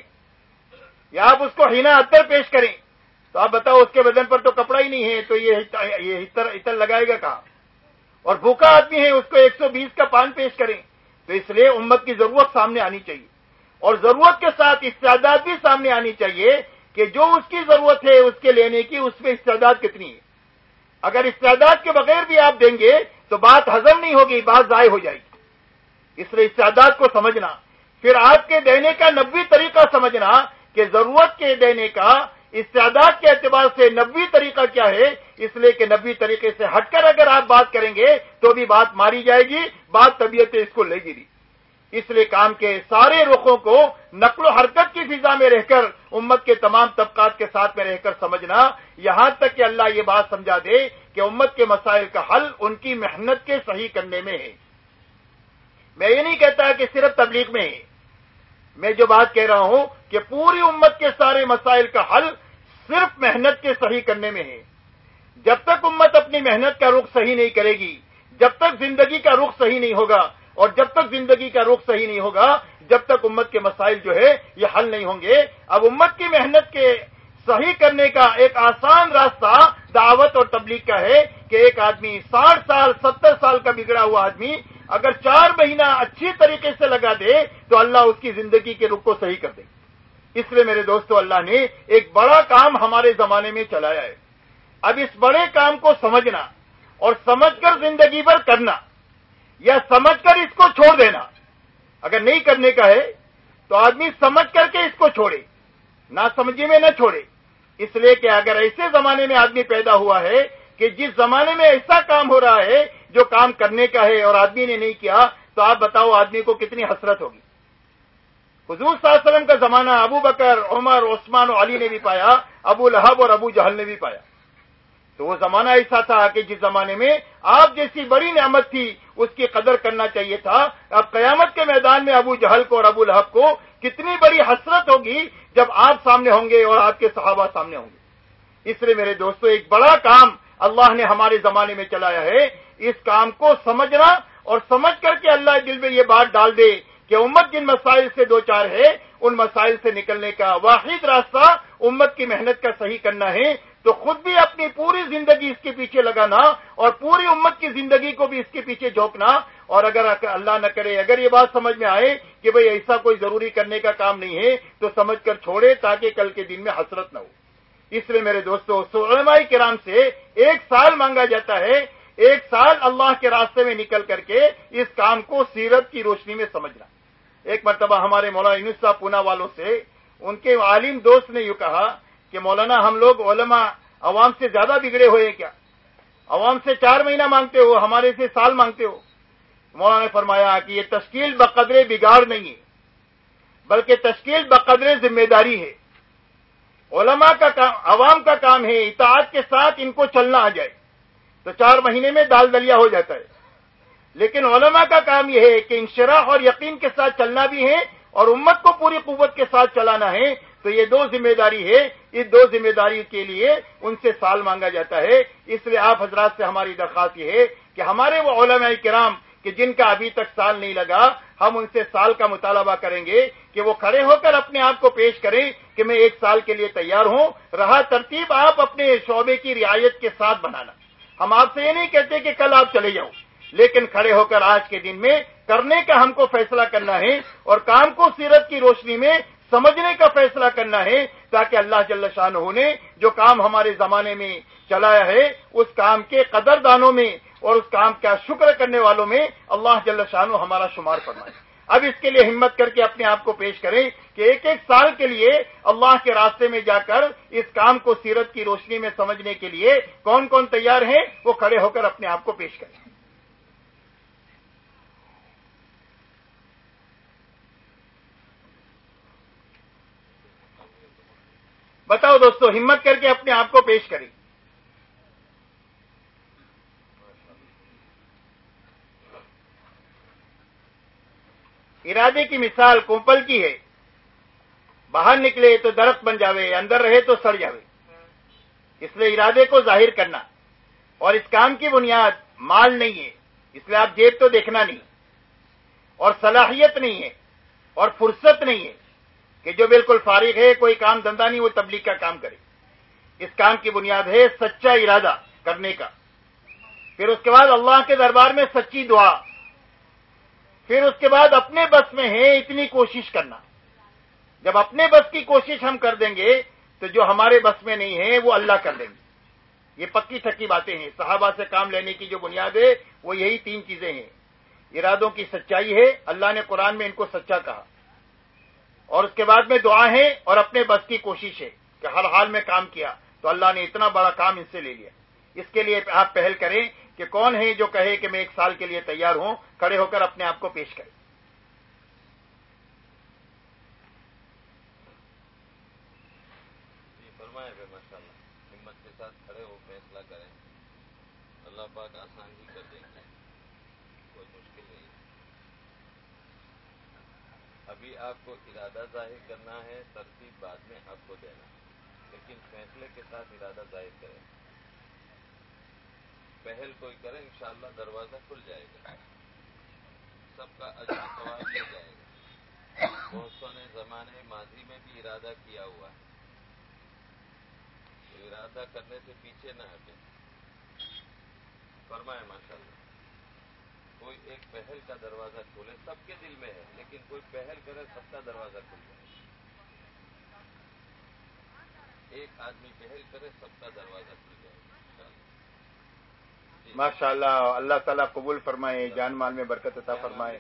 یا آپ اس کو ہینا عطر پیش کریں تو آپ بتاؤ اس کے بدن پر تو کپڑا ہی نہیں ہے تو یہ یہ عطر لگائے گا کہاں؟ اور بھوکا آدمی ہے اس کو ایک سو بیس کا پان پیش کریں. تو اس لیے امت کی ضرورت سامنے آنی چاہیے اور ضرورت کے ساتھ استعداد بھی سامنے آنی چاہیے کہ جو اس کی ضرورت ہے اس کے لینے کی اس میں استعداد کتنی ہے. اگر استعداد کے بغیر بھی آپ دیں گے تو بات ہضم نہیں ہوگی، بات ضائع ہو جائے گی. اس لیے استعداد کو سمجھنا، پھر آپ کے دینے کا نبوی طریقہ سمجھنا کہ ضرورت کے دینے کا استعداد کے اعتبار سے نبوی طریقہ کیا ہے. اس لیے کہ نبوی طریقے سے ہٹ کر اگر آپ بات کریں گے تو بھی بات ماری جائے گی، بات طبیعت اس کو لے گی نہیں. اس لیے کام کے سارے رخوں کو نقل و حرکت کی فضا میں رہ کر امت کے تمام طبقات کے ساتھ میں رہ کر سمجھنا، یہاں تک کہ اللہ یہ بات سمجھا دے کہ امت کے مسائل کا حل ان کی محنت کے صحیح کرنے میں ہے. میں یہ نہیں کہتا کہ صرف تبلیغ میں ہے، میں جو بات کہہ رہا ہوں کہ پوری امت کے سارے مسائل کا حل صرف محنت کے صحیح کرنے میں ہے. جب تک امت اپنی محنت کا رخ صحیح نہیں کرے گی، جب تک زندگی کا رخ صحیح نہیں ہوگا، اور جب تک زندگی کا رخ صحیح نہیں ہوگا جب تک امت کے مسائل جو ہے یہ حل نہیں ہوں گے. اب امت کی محنت کے صحیح کرنے کا ایک آسان راستہ دعوت اور تبلیغ کا ہے کہ ایک آدمی ساٹھ سال ستر سال کا بگڑا ہوا آدمی اگر چار مہینہ اچھی طریقے سے لگا دے تو اللہ اس کی زندگی کے رخ کو صحیح کر دے. اس لیے میرے دوستو اللہ نے ایک بڑا کام ہمارے زمانے میں چلایا ہے. اب اس بڑے کام کو سمجھنا اور سمجھ کر زندگی بھر کرنا یا سمجھ کر اس کو چھوڑ دینا. اگر نہیں کرنے کا ہے تو آدمی سمجھ کر کے اس کو چھوڑے، نہ سمجھی میں نہ چھوڑے. اس لیے کہ اگر ایسے زمانے میں آدمی پیدا ہوا ہے کہ جس زمانے میں ایسا کام ہو رہا ہے جو کام کرنے کا ہے اور آدمی نے نہیں کیا تو آپ بتاؤ آدمی کو کتنی حسرت ہوگی. حضور صلی اللہ علیہ وسلم کا زمانہ ابو بکر، عمر، عثمان و علی نے بھی پایا، ابو لہب اور ابو جہل نے بھی پایا. تو وہ زمانہ ایسا تھا کہ جس زمانے میں آپ جیسی بڑی نعمت تھی اس کی قدر کرنا چاہیے تھا. اب قیامت کے میدان میں ابو جہل کو اور ابو لہب کو کتنی بڑی حسرت ہوگی جب آپ سامنے ہوں گے اور آپ کے صحابہ سامنے ہوں گے. اس لیے میرے دوستو ایک بڑا کام اللہ نے ہمارے زمانے میں چلایا ہے. اس کام کو سمجھنا اور سمجھ کر کے اللہ دل میں یہ بات ڈال دے کہ امت جن مسائل سے دو چار ہے ان مسائل سے نکلنے کا واحد راستہ امت کی محنت کا صحیح کرنا ہے. تو خود بھی اپنی پوری زندگی اس کے پیچھے لگانا اور پوری امت کی زندگی کو بھی اس کے پیچھے جھونکنا. اور اگر اللہ نہ کرے اگر یہ بات سمجھ میں آئے کہ بھئی ایسا کوئی ضروری کرنے کا کام نہیں ہے تو سمجھ کر چھوڑے تاکہ کل کے دن میں حسرت نہ ہو. اس لیے میرے دوستو علماء کرام سے ایک سال مانگا جاتا ہے، ایک سال اللہ کے راستے میں نکل کر کے اس کام کو سیرت کی روشنی میں سمجھنا۔ ایک مرتبہ ہمارے مولانا یونس صاحب پونا والوں سے ان کے عالم دوست نے یوں کہا کہ مولانا ہم لوگ علماء عوام سے زیادہ بگڑے ہوئے کیا؟ عوام سے چار مہینہ مانگتے ہو، ہمارے سے سال مانگتے ہو۔ مولانا نے فرمایا کہ یہ تشکیل بقدر بگاڑ نہیں ہے، بلکہ تشکیل بقدر ذمہ داری ہے۔ علماء کا کام، عوام کا کام ہے اطاعت کے ساتھ ان کو چلنا آ جائے تو چار مہینے میں دال دلیا ہو جاتا ہے، لیکن علماء کا کام یہ ہے کہ انشراح اور یقین کے ساتھ چلنا بھی ہے اور امت کو پوری قوت کے ساتھ چلانا ہے۔ تو یہ دو ذمہ داری ہے، اس دو ذمہ داری کے لیے ان سے سال مانگا جاتا ہے۔ اس لیے آپ حضرات سے ہماری درخواست یہ ہے کہ ہمارے وہ علماء کرام کہ جن کا ابھی تک سال نہیں لگا، ہم ان سے سال کا مطالبہ کریں گے کہ وہ کھڑے ہو کر اپنے آپ کو پیش کریں کہ میں ایک سال کے لیے تیار ہوں۔ رہا ترتیب آپ اپنے شعبے کی رعایت کے ساتھ بنانا، ہم آپ سے یہ نہیں کہتے کہ کل آپ چلے جاؤ، لیکن کھڑے ہو کر آج کے دن میں کرنے کا ہم کو فیصلہ کرنا ہے اور کام کو سیرت کی روشنی میں سمجھنے کا فیصلہ کرنا ہے، تاکہ اللہ جل شانہ نے جو کام ہمارے زمانے میں چلایا ہے اس کام کے قدردانوں میں اور اس کام کا شکر کرنے والوں میں اللہ جل شانہ ہمارا شمار فرمائے۔ اب اس کے لیے ہمت کر کے اپنے آپ کو پیش کریں کہ ایک ایک سال کے لیے اللہ کے راستے میں جا کر اس کام کو سیرت کی روشنی میں سمجھنے کے لیے کون کون تیار ہیں وہ کھڑے ہو کر اپنے آپ کو پیش کریں۔ بتاؤ دوستو، ہمت کر کے اپنے آپ کو پیش کریں۔ ارادے کی مثال کوپل کی ہے، باہر نکلے تو درخت بن جاوے، اندر رہے تو سڑ جاوے۔ اس لیے ارادے کو ظاہر کرنا، اور اس کام کی بنیاد مال نہیں ہے، اس لیے آپ جیب تو دیکھنا نہیں، اور صلاحیت نہیں ہے اور فرصت نہیں ہے کہ جو بالکل فارغ ہے، کوئی کام دھندا نہیں، وہ تبلیغ کا کام کرے۔ اس کام کی بنیاد ہے سچا ارادہ کرنے کا، پھر اس کے بعد اللہ کے دربار میں سچی دعا، پھر اس کے بعد اپنے بس میں ہے اتنی کوشش کرنا۔ جب اپنے بس کی کوشش ہم کر دیں گے تو جو ہمارے بس میں نہیں ہے وہ اللہ کر دیں گے۔ یہ پکی ٹھکی باتیں ہیں۔ صحابہ سے کام لینے کی جو بنیاد ہے وہ یہی تین چیزیں ہیں۔ ارادوں کی سچائی ہے، اللہ نے قرآن میں ان کو سچا کہا، اور اس کے بعد میں دعا ہے اور اپنے بس کی کوشش ہے کہ ہر حال میں کام کیا تو اللہ نے اتنا بڑا کام ان سے لے لیا۔ اس کے لیے آپ پہل کریں کہ کون ہے جو کہے کہ میں ایک سال کے لیے تیار ہوں، کھڑے ہو کر اپنے آپ کو پیش کریں۔ ماشاء اللہ ہمت کے ساتھ کھڑے ہو فیصلہ کریں، اللہ پاک آسان ہی کر دیں گے، کوئی مشکل نہیں۔ ابھی آپ کو ارادہ ظاہر کرنا ہے، ترتیب بعد میں آپ کو دینا، لیکن فیصلے کے ساتھ ارادہ ظاہر کریں۔ پہل کوئی کرے، انشاءاللہ دروازہ کھل جائے گا، سب کا اجر و ثواب لے جائے گا۔ بہت سو نے زمانے ماضی میں بھی ارادہ کیا ہوا ہے، ارادہ کرنے سے پیچھے نہ ہٹے۔ فرمائے ماشاءاللہ کوئی ایک پہل کا دروازہ کھولے، سب کے دل میں ہے لیکن کوئی پہل کرے، سب کا دروازہ کھل جائے۔ ایک آدمی پہل کرے، سب کا دروازہ کھل جائے انشاءاللہ۔ ماشاءاللہ، اللہ تعالیٰ قبول فرمائے، جان مال میں برکت عطا فرمائے۔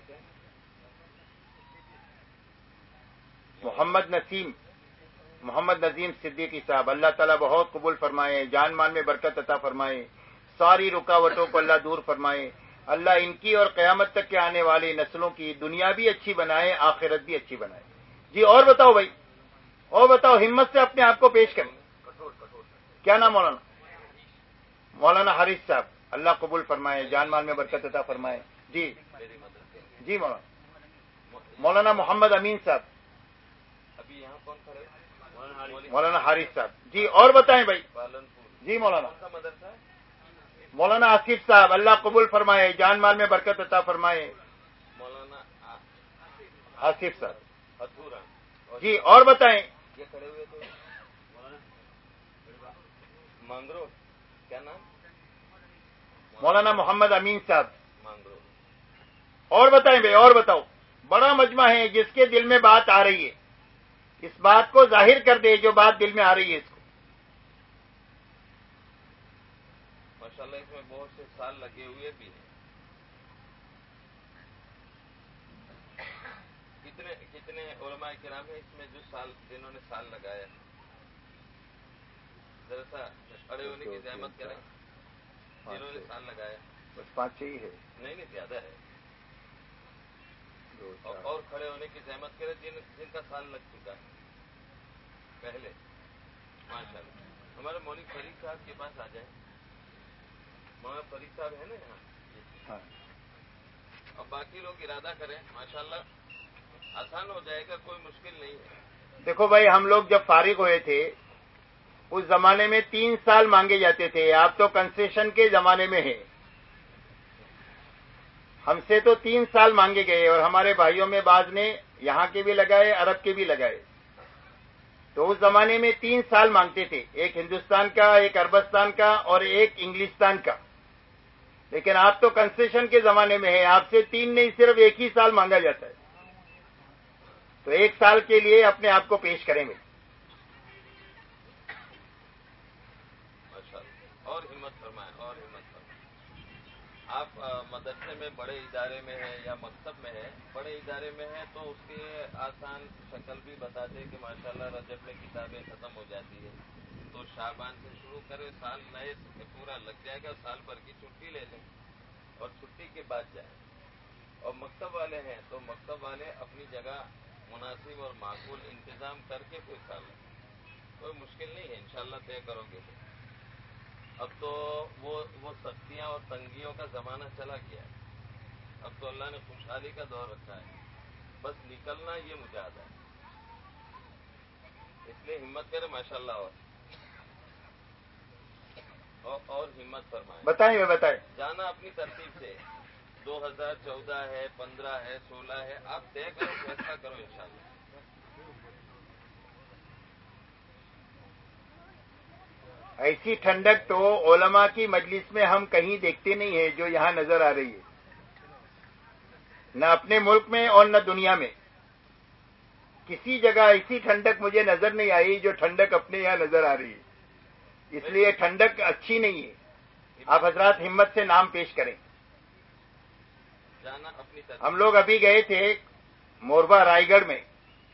محمد نسیم محمد نظیم صدیقی صاحب، اللہ تعالیٰ بہت قبول فرمائے، جان مال میں برکت عطا فرمائے، ساری رکاوٹوں کو اللہ دور فرمائے، اللہ ان کی اور قیامت تک کے آنے والی نسلوں کی دنیا بھی اچھی بنائے، آخرت بھی اچھی بنائے۔ جی اور بتاؤ بھائی، اور بتاؤ، ہمت سے اپنے آپ کو پیش کریں۔ کیا نام مولانا؟ مولانا حارث صاحب، اللہ قبول فرمائے، جان مال میں برکت عطا فرمائے۔ جی جی مولانا مولانا محمد امین صاحب، ابھی یہاں کون کھڑے؟ مولانا حارث صاحب۔ جی اور بتائیں بھائی۔ پالنپور۔ جی مولانا کون سا مدرسہ ہے؟ مولانا آصف صاحب، اللہ قبول فرمائے، جان مال میں برکت عطا فرمائے۔ مولانا آصف صاحب۔ ہتھورا۔ جی اور بتائیں۔ یہ کھڑے ہوئے تو مانگرو، کیا نام؟ مولانا محمد امین صاحب۔ مانگرو۔ اور بتائیں بھائی، اور بتاؤ۔ بڑا مجمع ہے، جس کے دل میں بات آ رہی ہے اس بات کو ظاہر کر دے، جو بات دل میں آ رہی ہے اس کو۔ ماشاءاللہ اس میں بہت سے سال لگے ہوئے بھی ہیں. کتنے کتنے علماء کرام ہیں اس میں جو سال جنہوں نے سال لگایا؟ ذرا سا کھڑے ہونے کی زحمت کریں. جنہوں نے سال لگایا بس پانچ چھ ہی ہے. نہیں نہیں زیادہ ہے. اور کھڑے ہونے کی زحمت کریں جن جن کا سال لگ چکا ہے پہلے. ماشاء اللہ. ہمارے مولوی فرید صاحب کے پاس آ جائیں. مولانا فرید صاحب ہے نا یہاں. اب باقی لوگ ارادہ کریں. ماشاءاللہ آسان ہو جائے گا, کوئی مشکل نہیں ہے. دیکھو بھائی, ہم لوگ جب فارغ ہوئے تھے اس زمانے میں تین سال مانگے جاتے تھے. آپ تو کنسیشن کے زمانے میں ہیں. ہم سے تو تین سال مانگے گئے اور ہمارے بھائیوں میں بعض نے یہاں کے بھی لگائے, عرب کے بھی لگائے. تو اس زمانے میں تین سال مانگتے تھے, ایک ہندوستان کا, ایک عربستان کا اور ایک انگلستان کا. لیکن آپ تو کنسیشن کے زمانے میں ہیں, آپ سے تین نہیں صرف ایک ہی سال مانگا جاتا ہے. تو ایک سال کے لیے اپنے آپ کو پیش کریں گے. اور ہمت فرمائیں, اور ہمت فرمائیں. آپ مدرسے میں بڑے ادارے میں ہیں یا مکتب میں ہیں. بڑے ادارے میں ہیں تو اس کی آسان شکل بھی بتا دیں کہ ماشاءاللہ رجب میں کتابیں ختم ہو جاتی ہے تو شعبان سے شروع کرے, سال نئے سے پورا لگ جائے گا, سال بھر کی چھٹی لے لیں اور چھٹی کے بعد جائیں. اور مکتب والے ہیں تو مکتب والے اپنی جگہ مناسب اور معقول انتظام کر کے کوئی سال لیں. کوئی مشکل نہیں ہے, انشاءاللہ طے کرو گے. اب تو وہ وہ سختیاں اور تنگیوں کا زمانہ چلا گیا ہے. اب تو اللہ نے خوشحالی کا دور رکھا ہے. بس نکلنا یہ مجاہدہ ہے. اس لیے ہمت کرے ماشاءاللہ. اور اور, اور ہمت فرمائیں. بتائیں میں بتائیں. جانا اپنی ترتیب سے. دو ہزار چودہ ہے, پندرہ ہے, سولہ ہے, آپ طے کرو, فیصلہ کرو انشاءاللہ. ایسی ٹھنڈک تو علماء کی مجلس میں ہم کہیں دیکھتے نہیں ہیں جو یہاں نظر آ رہی ہے. نہ اپنے ملک میں اور نہ دنیا میں کسی جگہ ایسی ٹھنڈک مجھے نظر نہیں آئی جو ٹھنڈک اپنے یہاں نظر آ رہی ہے. اس لیے ٹھنڈک اچھی نہیں ہے. آپ حضرات ہمت سے نام پیش کریں. جانا اپنی طرف. ہم لوگ ابھی گئے تھے موربا رائے گڑھ میں,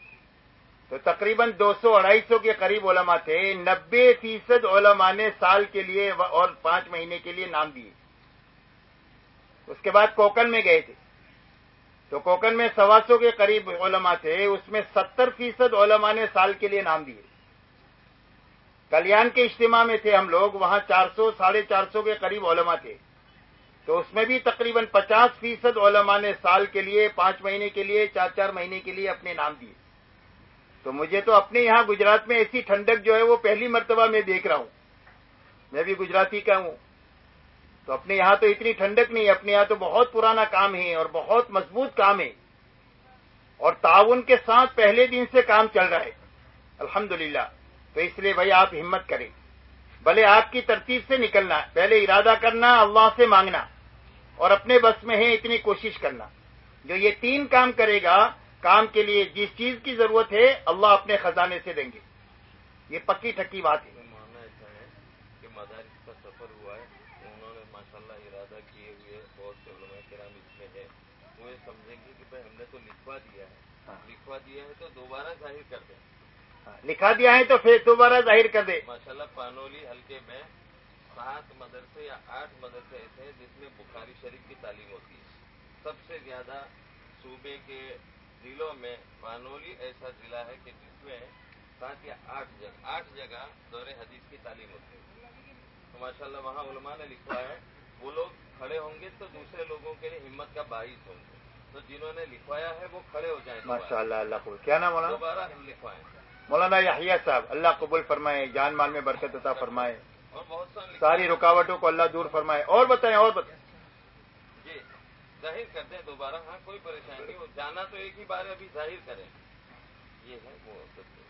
تو تقریباً دو سو اڑائی سو کے قریب علماء تھے. نبے فیصد علماء نے سال کے لیے اور پانچ مہینے کے لیے نام دیے. اس کے بعد کوکن میں گئے تھے تو کوکن میں سوا سو کے قریب علماء تھے. اس میں ستر فیصد علماء نے سال کے لیے نام دیے. کلیان کے اجتماع میں تھے ہم لوگ, وہاں چار سو ساڑھے چار سو کے قریب علماء تھے. تو اس میں بھی تقریباً پچاس فیصد علماء نے سال کے لیے, پانچ مہینے کے لیے, چار چار مہینے کے لیے اپنے نام دیے. تو مجھے تو اپنے یہاں گجرات میں ایسی ٹھنڈک جو ہے وہ پہلی مرتبہ میں دیکھ رہا ہوں. میں بھی گجراتی کا ہوں. تو اپنے یہاں تو اتنی ٹھنڈک نہیں. اپنے یہاں تو بہت پرانا کام ہے اور بہت مضبوط کام ہے اور تعاون کے ساتھ پہلے دن سے کام چل رہا ہے الحمدللہ. تو اس لیے بھائی آپ ہمت کریں. بھلے آپ کی ترتیب سے نکلنا, پہلے ارادہ کرنا, اللہ سے مانگنا اور اپنے بس میں ہے اتنی کوشش کرنا. جو یہ تین کام کرے گا, کام کے لیے جس چیز کی ضرورت ہے اللہ اپنے خزانے سے دیں گے. یہ پکی ٹھکی بات ہے. ماننا ایسا ہے کہ مدارس کا سفر ہوا ہے, انہوں نے ماشاءاللہ ارادہ کیے ہوئے بہت سے علماء کرام اس میں ہے. وہ یہ سمجھیں گے کہ بھائی ہم نے تو لکھوا دیا ہے, لکھوا دیا ہے تو دوبارہ ظاہر کر دیں. لکھا دیا ہے تو پھر دوبارہ ظاہر کر دے. ماشاءاللہ پانولی حلقے میں سات مدرسے یا آٹھ مدرسے ایسے ہیں جس میں بخاری شریف کی تعلیم ہوتی ہے. سب سے زیادہ صوبے کے ضلعوں میں پانولی ایسا ضلع ہے کہ جس میں سات یا آٹھ جگہ آٹھ جگہ دور حدیث کی تعلیم ہوتی ہے. تو ماشاءاللہ وہاں علماء نے لکھوا ہے. وہ لوگ کھڑے ہوں گے تو دوسرے لوگوں کے لیے ہمت کا باعث ہوں گے. تو جنہوں نے لکھوایا ہے وہ کھڑے ہو جائیں. ماشاءاللہ, اللہ کو کیا نام مولانا؟ دوبارہ ہم لکھوائیں. مولانا یحییٰ صاحب, اللہ قبول فرمائے, جان مال میں برکت عطا فرمائے, اور بہت سا ساری رکاوٹوں کو اللہ دور فرمائے. اور بتائیں اور بتائیں. جی ظاہر کر دیں دوبارہ. ہاں کوئی پریشانی نہیں ہو, جانا تو ایک ہی بار ہے, ابھی ظاہر کریں. یہ ہے وہ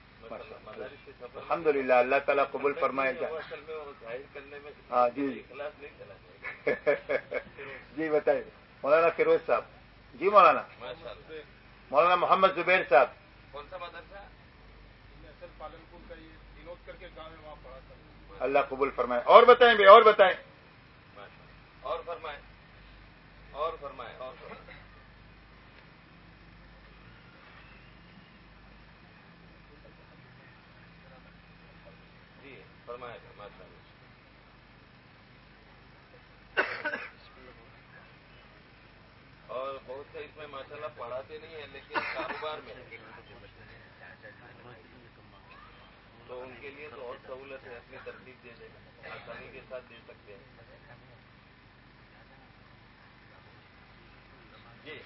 الحمدللہ, اللہ تعالیٰ قبول فرمائے. اصل میں وہ ظاہر کرنے میں ہاں جی اخلاص نہیں چلا جائے گا. جی بتائیے مولانا فیروز صاحب. جی مولانا. مولانا محمد زبیر صاحب. کون سا مدرسہ؟ اللہ قبول فرمائے. اور بتائیں بھائی, اور بتائیں. اور فرمائیں اور فرمائیں اور فرمائیں جی فرمائے ماشاء اللہ. اور بہت سے اس میں ماشاءاللہ پڑھاتے نہیں ہیں لیکن کاروبار میں تو ان کے لیے تو اور سہولت ہے, اپنی ترتیب دے دیں, آسانی کے ساتھ دے سکتے ہیں. جی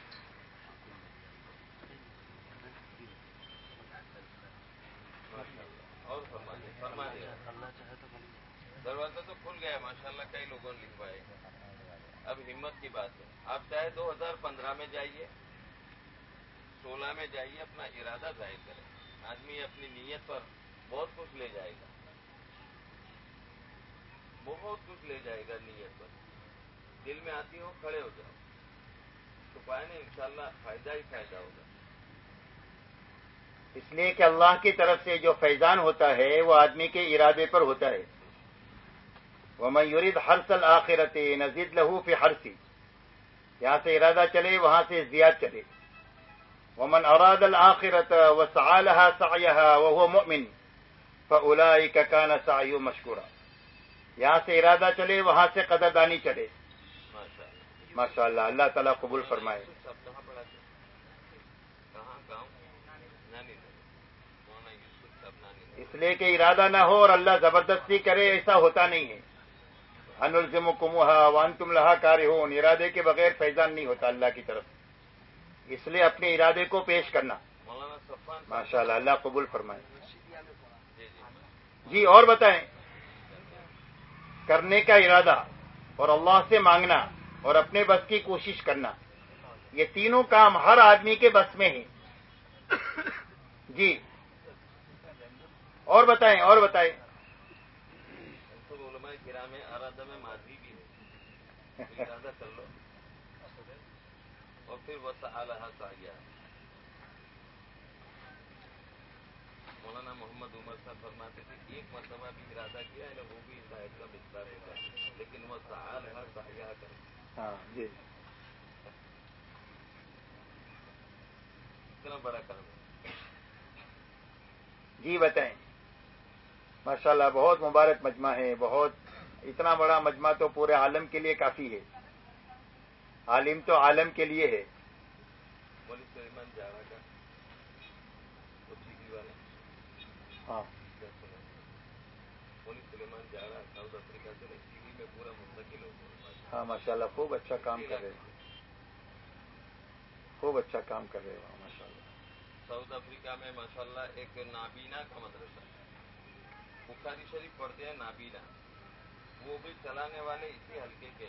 ماشاء اللہ اور فرما دیں فرما دیں دروازہ تو کھل گیا ماشاءاللہ, کئی لوگوں نے لکھوائے. اب ہمت کی بات ہے, آپ چاہے دو ہزار پندرہ میں جائیے, سولہ میں جائیے, اپنا ارادہ ظاہر کریں. آدمی اپنی نیت پر بہت کچھ لے جائے گا, بہت کچھ لے جائے گا نیت پر. دل میں آتی ہو کھڑے ہو جاؤ, چھپائے نہیں, انشاءاللہ فائدہ ہی فائدہ ہوگا. اس لیے کہ اللہ کی طرف سے جو فیضان ہوتا ہے وہ آدمی کے ارادے پر ہوتا ہے. وَمَن يُرِدْ حَرْثَ الْآخِرَةِ نَزِدْ لَهُ فِي حَرْثِهِ, یہاں سے ارادہ چلے وہاں سے زیاد چلے. وَمَنْ أَرَادَ الْآخِرَةَ وَسَعَى لَهَا سَعْيَهَا وَهُوَ مُؤْمِنٌ فَأُولَٰئِكَ كَانَ سَعْيُهُمْ مَشْكُورًا. یہاں سے ارادہ چلے وہاں سے قدردانی چلے. ماشاء اللہ, اللہ تعالیٰ قبول فرمائے. اس لیے کہ ارادہ نہ ہو اور اللہ زبردستی کرے, ایسا ہوتا نہیں ہے. انلزمکموها وانتم لها کارہون, ارادے کے بغیر فیضان نہیں ہوتا اللہ کی طرف. اس لیے اپنے ارادے کو پیش کرنا. ماشاء اللہ, اللہ قبول فرمائے. جی اور بتائیں. کرنے کا ارادہ اور اللہ سے مانگنا اور اپنے بس کی کوشش کرنا, یہ تینوں کام ہر آدمی کے بس میں ہیں. جی اور بتائیں اور بتائیں. علماء کرام میں ارادہ میں ماضی بھی ہے, ارادہ کر لو اور پھر وسعى لها سعيها. مولانا محمد عمر صاحب فرماتے تھے ایک مرتبہ بھی ارادہ کیا ہے وہ بھی ہدایت کا مقدار ہوگا, لیکن وسعى لها سعيها کرے. ہاں جی, اتنا بڑا کام ہے. جی بتائیں. ماشاءاللہ بہت مبارک مجمع ہے, بہت اتنا بڑا مجمع تو پورے عالم کے لیے کافی ہے. عالم تو عالم کے لیے ہے. مولی سلیمان جاڑا کا ٹی وی والے ہاں مولی سلیمان جاڑا ساؤتھ افریقہ سے ٹی وی میں پورا منتقل ہو گیا. ہاں ماشاءاللہ خوب اچھا کام کر رہے ہیں, خوب اچھا کام کر رہے ہو ماشاءاللہ. ساؤتھ افریقہ میں ماشاءاللہ ایک نابینا کا مدرسہ, بخاری شریف پڑھتے ہیں نابینا, وہ بھی چلانے والے اسی حلقے کے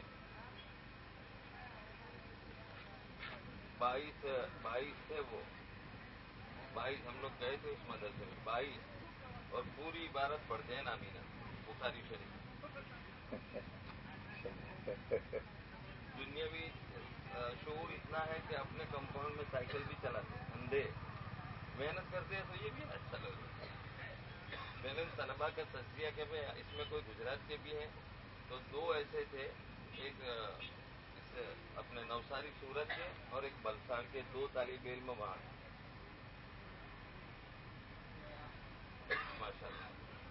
بائیس بائیس تھے. وہ بائیس ہم لوگ گئے تھے اس مدرسے میں, بائیس, اور پوری عبارت پڑھتے ہیں نابینا بخاری شریف. دنیاوی شعور اتنا ہے کہ اپنے کمپاؤنڈ میں سائیکل بھی چلاتے ہیں, اندھے محنت کرتے ہیں. تو یہ بھی اچھا لگتا ہے. میں نے طلبا کا تجزیہ کہ اس میں کوئی گجرات کے بھی ہیں, تو دو ایسے تھے, ایک اس اپنے نوساری سورت کے اور ایک بلساڑ کے, دو طالب علم وہاں. ماشاء اللہ.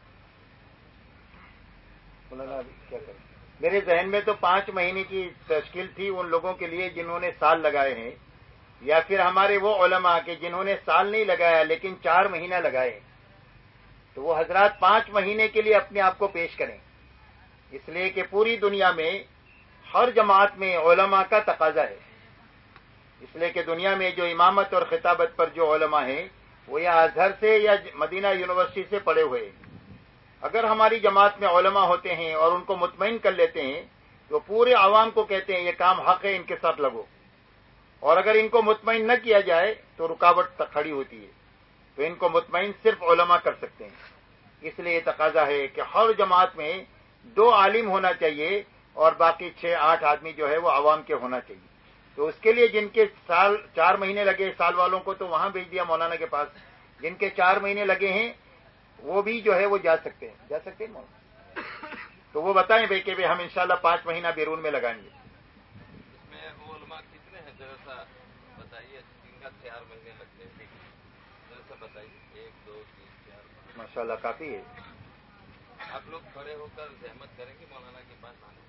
کیا کریں, میرے ذہن میں تو پانچ مہینے کی تشکیل تھی ان لوگوں کے لیے جنہوں نے سال لگائے ہیں, یا پھر ہمارے وہ علماء کے جنہوں نے سال نہیں لگایا لیکن چار مہینہ لگائے. تو وہ حضرات پانچ مہینے کے لیے اپنے آپ کو پیش کریں, اس لیے کہ پوری دنیا میں ہر جماعت میں علماء کا تقاضا ہے. اس لیے کہ دنیا میں جو امامت اور خطابت پر جو علماء ہیں وہ یا ازہر سے یا مدینہ یونیورسٹی سے پڑھے ہوئے ہیں. اگر ہماری جماعت میں علماء ہوتے ہیں اور ان کو مطمئن کر لیتے ہیں تو پورے عوام کو کہتے ہیں یہ کام حق ہے, ان کے ساتھ لگو. اور اگر ان کو مطمئن نہ کیا جائے تو رکاوٹ کھڑی ہوتی ہے. تو ان کو مطمئن صرف علماء کر سکتے ہیں. اس لیے یہ تقاضا ہے کہ ہر جماعت میں دو عالم ہونا چاہیے اور باقی چھ آٹھ آدمی جو ہے وہ عوام کے ہونا چاہیے. تو اس کے لیے جن کے سال چار مہینے لگے, سال والوں کو تو وہاں بھیج دیا مولانا کے پاس. جن کے چار مہینے لگے ہیں وہ بھی جو ہے وہ جا سکتے ہیں, جا سکتے ہیں مولانا. تو وہ بتائیں بھائی کہ ہم انشاءاللہ پانچ مہینہ بیرون میں لگائیں گے. اس میں علماء کتنے ہیں ذرا سا بتائیے. جن کا چار مہینے لگتے ہیں ذرا سا بتائیے. ایک دو تین چار. ماشاءاللہ کافی ہے. آپ لوگ کھڑے ہو کر زحمت کریں گے مولانا کے پاس آنے.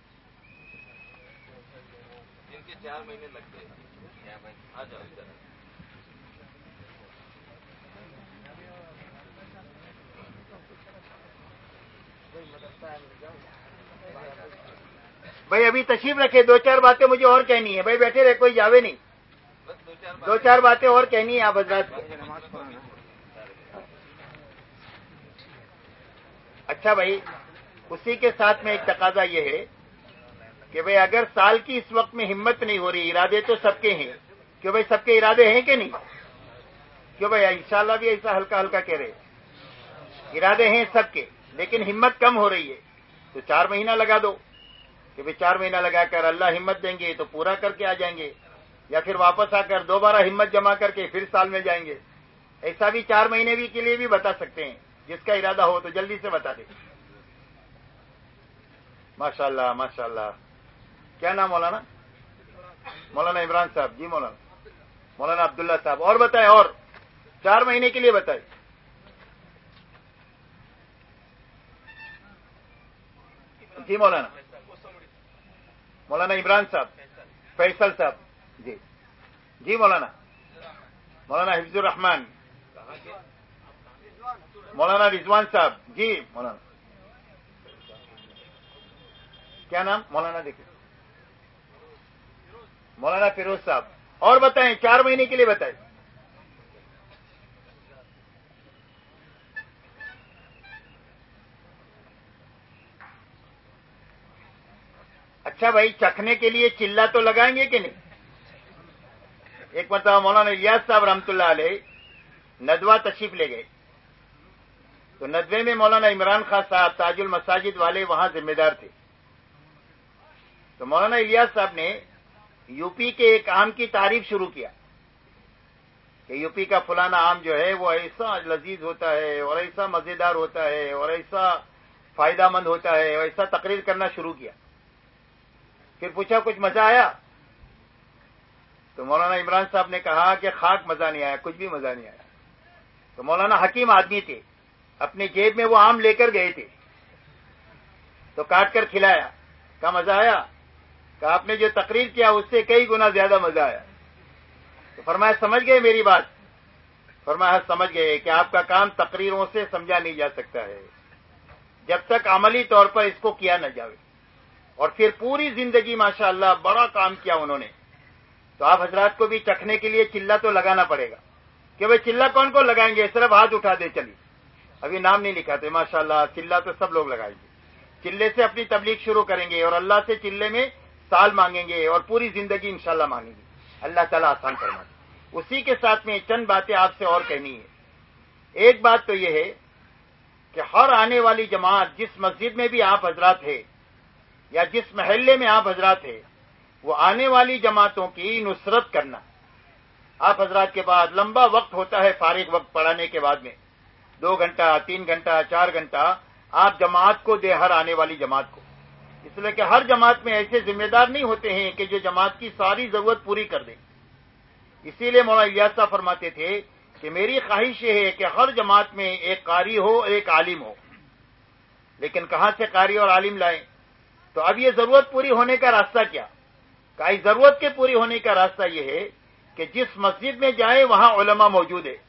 جن کے چار مہینے لگتے ہیں آ جاؤ ادھر. بھائی ابھی تشریف رکھے, دو چار باتیں مجھے اور کہنی ہے. بھائی بیٹھے رہے, کوئی جاوے نہیں. بس دو چار دو چار باتیں اور کہنی ہے آپ حضرات کو. اچھا بھائی, اسی کے ساتھ میں ایک تقاضا یہ ہے کہ بھئی اگر سال کی اس وقت میں ہمت نہیں ہو رہی, ارادے تو سب کے ہیں, کیوں بھئی سب کے ارادے ہیں کہ نہیں؟ کیوں بھئی انشاءاللہ بھی ایسا ہلکا ہلکا کہہ رہے, ارادے ہیں سب کے, لیکن ہمت کم ہو رہی ہے, تو چار مہینہ لگا دو کہ بھئی چار مہینہ لگا کر اللہ ہمت دیں گے تو پورا کر کے آ جائیں گے, یا پھر واپس آ کر دوبارہ ہمت جمع کر کے پھر سال میں جائیں گے. ایسا بھی چار مہینے بھی کے لیے بھی بتا سکتے ہیں. جس کا ارادہ ہو تو جلدی سے بتا دیں. ماشاءاللہ ماشاءاللہ. کیا نام مولانا؟ مولانا عمران صاحب. جی مولانا. مولانا عبداللہ صاحب. اور بتائیں, اور چار مہینے کے لیے بتائیں. جی مولانا. مولانا عمران صاحب. فیصل صاحب. جی جی مولانا. مولانا حفظ الرحمان. مولانا رضوان صاحب. جی مولانا. کیا نام مولانا؟ دیکھیں مولانا فیروز صاحب. اور بتائیں, چار مہینے کے لیے بتائیں. اچھا بھائی, چکھنے کے لیے چلہ تو لگائیں گے کہ نہیں؟ ایک مرتبہ مولانا الیاس صاحب رحمۃ اللہ علیہ ندوہ تشریف لے گئے, تو ندوے میں مولانا عمران خان صاحب تاج المساجد والے وہاں ذمہ دار تھے. تو مولانا الیاس صاحب نے یو پی کے ایک آم کی تعریف شروع کیا کہ یو پی کا فلانا آم جو ہے وہ ایسا لذیذ ہوتا ہے اور ایسا مزیدار ہوتا ہے اور ایسا فائدہ مند ہوتا ہے, اور ایسا تقریر کرنا شروع کیا. پھر پوچھا کچھ مزہ آیا؟ تو مولانا عمران صاحب نے کہا کہ خاک مزہ نہیں آیا, کچھ بھی مزہ نہیں آیا. تو مولانا حکیم آدمی تھے, اپنی جیب میں وہ آم لے کر گئے تھے, تو کاٹ کر کھلایا. کہا مزہ آیا؟ کہا آپ نے جو تقریر کیا اس سے کئی گنا زیادہ مزہ آیا. تو فرمایا سمجھ گئے میری بات؟ فرمایا سمجھ گئے کہ آپ کا کام تقریروں سے سمجھا نہیں جا سکتا ہے جب تک عملی طور پر اس کو کیا نہ جائے. اور پھر پوری زندگی ماشاءاللہ بڑا کام کیا انہوں نے. تو آپ حضرات کو بھی چکھنے کے لیے چلہ تو لگانا پڑے گا. کہ بھئی چلہ کون کون لگائیں گے؟ صرف ہاتھ اٹھا دے. چلیے, ابھی نام نہیں لکھاتے. ماشاءاللہ چلہ تو سب لوگ لگائیں گے. چلے سے اپنی تبلیغ شروع کریں گے اور اللہ سے چلے میں سال مانگیں گے اور پوری زندگی انشاءاللہ مانگیں گے. اللہ تعالیٰ آسان فرما دے. اسی کے ساتھ میں چند باتیں آپ سے اور کہنی ہے. ایک بات تو یہ ہے کہ ہر آنے والی جماعت جس مسجد میں بھی آپ حضرات ہیں یا جس محلے میں آپ حضرات ہیں, وہ آنے والی جماعتوں کی نصرت کرنا. آپ حضرات کے بعد لمبا وقت ہوتا ہے فارغ وقت پڑھانے کے بعد میں, دو گھنٹہ تین گھنٹہ چار گھنٹہ آپ جماعت کو دے, ہر آنے والی جماعت کو. اس لیے کہ ہر جماعت میں ایسے ذمہ دار نہیں ہوتے ہیں کہ جو جماعت کی ساری ضرورت پوری کر دیں. اسی لیے مولانا الیاس صاحب فرماتے تھے کہ میری خواہش یہ ہے کہ ہر جماعت میں ایک قاری ہو, ایک عالم ہو. لیکن کہاں سے قاری اور عالم لائیں؟ تو اب یہ ضرورت پوری ہونے کا راستہ کیا؟ کہ ضرورت کے پوری ہونے کا راستہ یہ ہے کہ جس مسجد میں جائیں وہاں علماء موجود ہے.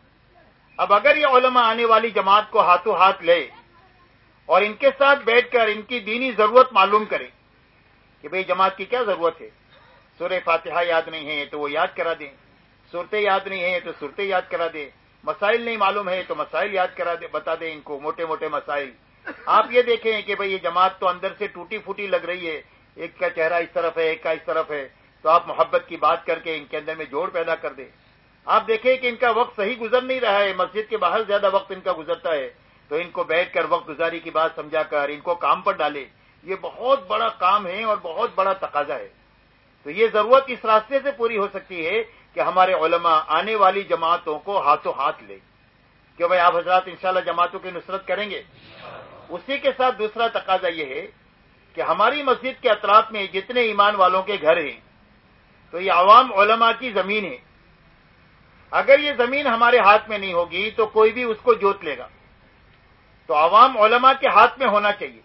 اب اگر یہ علماء آنے والی جماعت کو ہاتھوں ہاتھ لے اور ان کے ساتھ بیٹھ کر ان کی دینی ضرورت معلوم کریں کہ بھئی جماعت کی کیا ضرورت ہے. سورہ فاتحہ یاد نہیں ہے تو وہ یاد کرا دیں, صورتیں یاد نہیں ہے تو صورتیں یاد کرا دیں, مسائل نہیں معلوم ہے تو مسائل یاد کرا دیں, بتا دیں ان کو موٹے موٹے مسائل. آپ یہ دیکھیں کہ بھئی یہ جماعت تو اندر سے ٹوٹی پھوٹی لگ رہی ہے, ایک کا چہرہ اس طرف ہے, ایک کا اس طرف ہے, تو آپ محبت کی بات کر کے ان کے اندر میں جوڑ پیدا کر دیں. آپ دیکھیں کہ ان کا وقت صحیح گزر نہیں رہا ہے, مسجد کے باہر زیادہ وقت ان کا گزرتا ہے, تو ان کو بیٹھ کر وقت گزاری کی بات سمجھا کر ان کو کام پر ڈالے. یہ بہت بڑا کام ہے اور بہت بڑا تقاضا ہے. تو یہ ضرورت اس راستے سے پوری ہو سکتی ہے کہ ہمارے علماء آنے والی جماعتوں کو ہاتھوں ہاتھ لے. کہ بھائی آپ حضرات انشاءاللہ جماعتوں کی نصرت کریں گے. اسی کے ساتھ دوسرا تقاضا یہ ہے کہ ہماری مسجد کے اطراف میں جتنے ایمان والوں کے گھر ہیں تو یہ عوام علماء کی زمین ہے. اگر یہ زمین ہمارے ہاتھ میں نہیں ہوگی تو کوئی بھی اس کو جوت لے گا. تو عوام علماء کے ہاتھ میں ہونا چاہیے.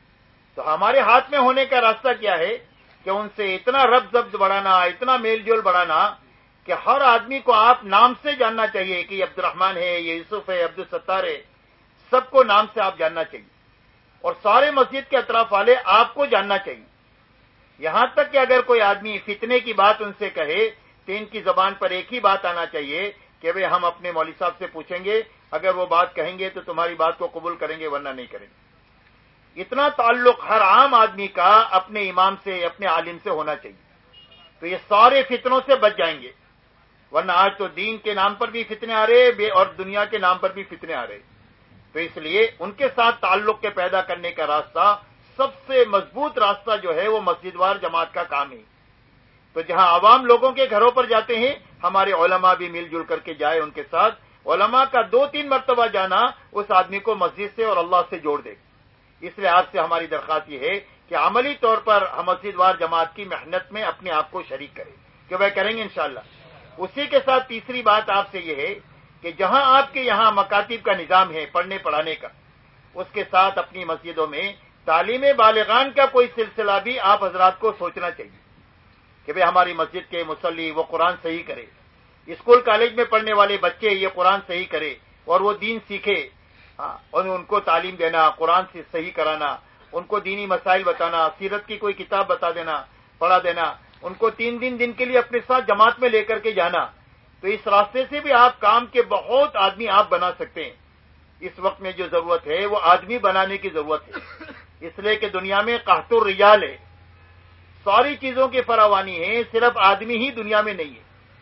تو ہمارے ہاتھ میں ہونے کا راستہ کیا ہے کہ ان سے اتنا ربط ضبط بڑھانا، اتنا میل جول بڑھانا کہ ہر آدمی کو آپ نام سے جاننا چاہیے کہ یہ عبد الرحمان ہے، یہ یوسف ہے، عبد الستار ہے، سب کو نام سے آپ جاننا چاہیے. اور سارے مسجد کے اطراف والے آپ کو جاننا چاہیے. یہاں تک کہ اگر کوئی آدمی فتنے کی بات ان سے کہے تو ان کی زبان پر ایک ہی بات آنا چاہیے کہ بھئی ہم اپنے مولوی صاحب سے پوچھیں گے، اگر وہ بات کہیں گے تو تمہاری بات کو قبول کریں گے ورنہ نہیں کریں گے. اتنا تعلق ہر عام آدمی کا اپنے امام سے، اپنے عالم سے ہونا چاہیے. تو یہ سارے فتنوں سے بچ جائیں گے. ورنہ آج تو دین کے نام پر بھی فتنے آ رہے اور دنیا کے نام پر بھی فتنے آ رہے. تو اس لیے ان کے ساتھ تعلق کے پیدا کرنے کا راستہ، سب سے مضبوط راستہ جو ہے وہ مسجد وار جماعت کا کام ہے. تو جہاں عوام لوگوں کے گھروں پر جاتے ہیں، ہمارے علماء بھی مل جل کر کے جائے ان کے ساتھ. علماء کا دو تین مرتبہ جانا اس آدمی کو مسجد سے اور اللہ سے جوڑ دے. اس لیے آپ سے ہماری درخواست یہ ہے کہ عملی طور پر ہم مسجد وار جماعت کی محنت میں اپنے آپ کو شریک کریں، کہ وہ کریں گے انشاءاللہ. اسی کے ساتھ تیسری بات آپ سے یہ ہے کہ جہاں آپ کے یہاں مکاتب کا نظام ہے پڑھنے پڑھانے کا، اس کے ساتھ اپنی مسجدوں میں تعلیم بالغان کا کوئی سلسلہ بھی آپ حضرات کو سوچنا چاہیے کہ بھئی ہماری مسجد کے مصلی وہ قرآن صحیح کرے، اسکول کالج میں پڑھنے والے بچے یہ قرآن صحیح کرے اور وہ دین سیکھے. اور ان کو تعلیم دینا، قرآن سے صحیح کرانا، ان کو دینی مسائل بتانا، سیرت کی کوئی کتاب بتا دینا، پڑھا دینا، ان کو تین دن دن کے لیے اپنے ساتھ جماعت میں لے کر کے جانا. تو اس راستے سے بھی آپ کام کے بہت آدمی آپ بنا سکتے ہیں. اس وقت میں جو ضرورت ہے وہ آدمی بنانے کی ضرورت ہے، اس لیے کہ دنیا میں قحط الرجال ہے، ساری چیزوں کی فراوانی ہے، صرف آدمی ہی دنیا میں نہیں ہے.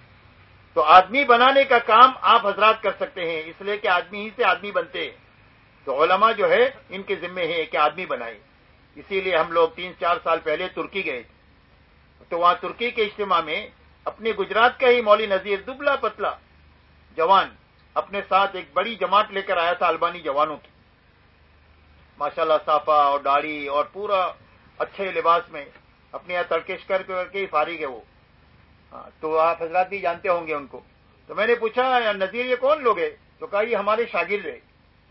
تو آدمی بنانے کا کام آپ حضرات کر سکتے ہیں، اس لیے کہ آدمی ہی سے آدمی بنتے ہیں. تو علماء جو ہے ان کے ذمہ ہے کہ آدمی بنائے. اسی لیے ہم لوگ تین چار سال پہلے ترکی گئے تھے. تو وہاں ترکی کے اجتماع میں اپنے گجرات کا ہی مولوی نذیر دبلا پتلا جوان اپنے ساتھ ایک بڑی جماعت لے کر آیا تھا البانی جوانوں کی. ماشاءاللہ صافہ اور داڑھی اور پورا اچھے لباس میں اپنے یہاں ترکش کر کے ہی فارغ ہے وہ. ہاں تو آپ حضرات بھی جانتے ہوں گے ان کو. تو میں نے پوچھا نذیر یہ کون لوگ ہیں؟ تو کہا یہ ہمارے شاگرد ہیں.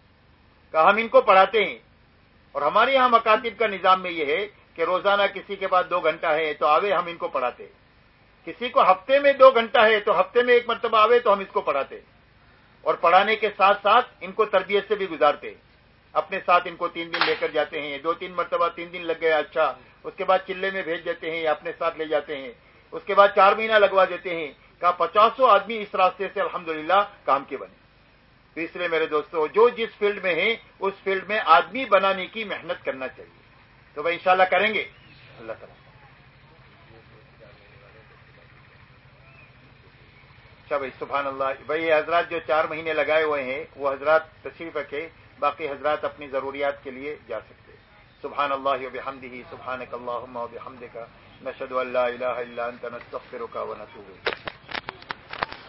کہا ہم ان کو پڑھاتے ہیں اور ہمارے یہاں مکاتب کا نظام میں یہ ہے کہ روزانہ کسی کے پاس دو گھنٹہ ہے تو آوے ہم ان کو پڑھاتے. کسی کو ہفتے میں دو گھنٹہ ہے تو ہفتے میں ایک مرتبہ آوے تو ہم اس کو پڑھاتے. اور پڑھانے کے ساتھ ساتھ ان کو تربیت سے بھی گزارتے. اپنے ساتھ ان کو تین دن لے کر جاتے ہیں، دو تین مرتبہ تین دن لگ گیا اچھا، اس کے بعد چلے میں بھیج دیتے ہیں یا اپنے ساتھ لے جاتے ہیں، اس کے بعد چار مہینہ لگوا دیتے ہیں. کہا پچاسوں آدمی اس راستے سے الحمدللہ کام کے بنے. تو اس لیے میرے دوستو جو جس فیلڈ میں ہیں اس فیلڈ میں آدمی بنانے کی محنت کرنا چاہیے. تو وہ انشاءاللہ کریں گے اللہ تعالیٰ. اچھا بھائی سبحان اللہ. بھائی یہ حضرات جو چار مہینے لگائے ہوئے ہیں وہ حضرات تشریف رکھے، باقی حضرات اپنی ضروریات کے لیے جا سکتے. سبحان اللہ و بحمدہ، سبحانک اللہم و بحمدک، نشہد ان لا الہ الا انت، نستغفرک و نتوب الیک.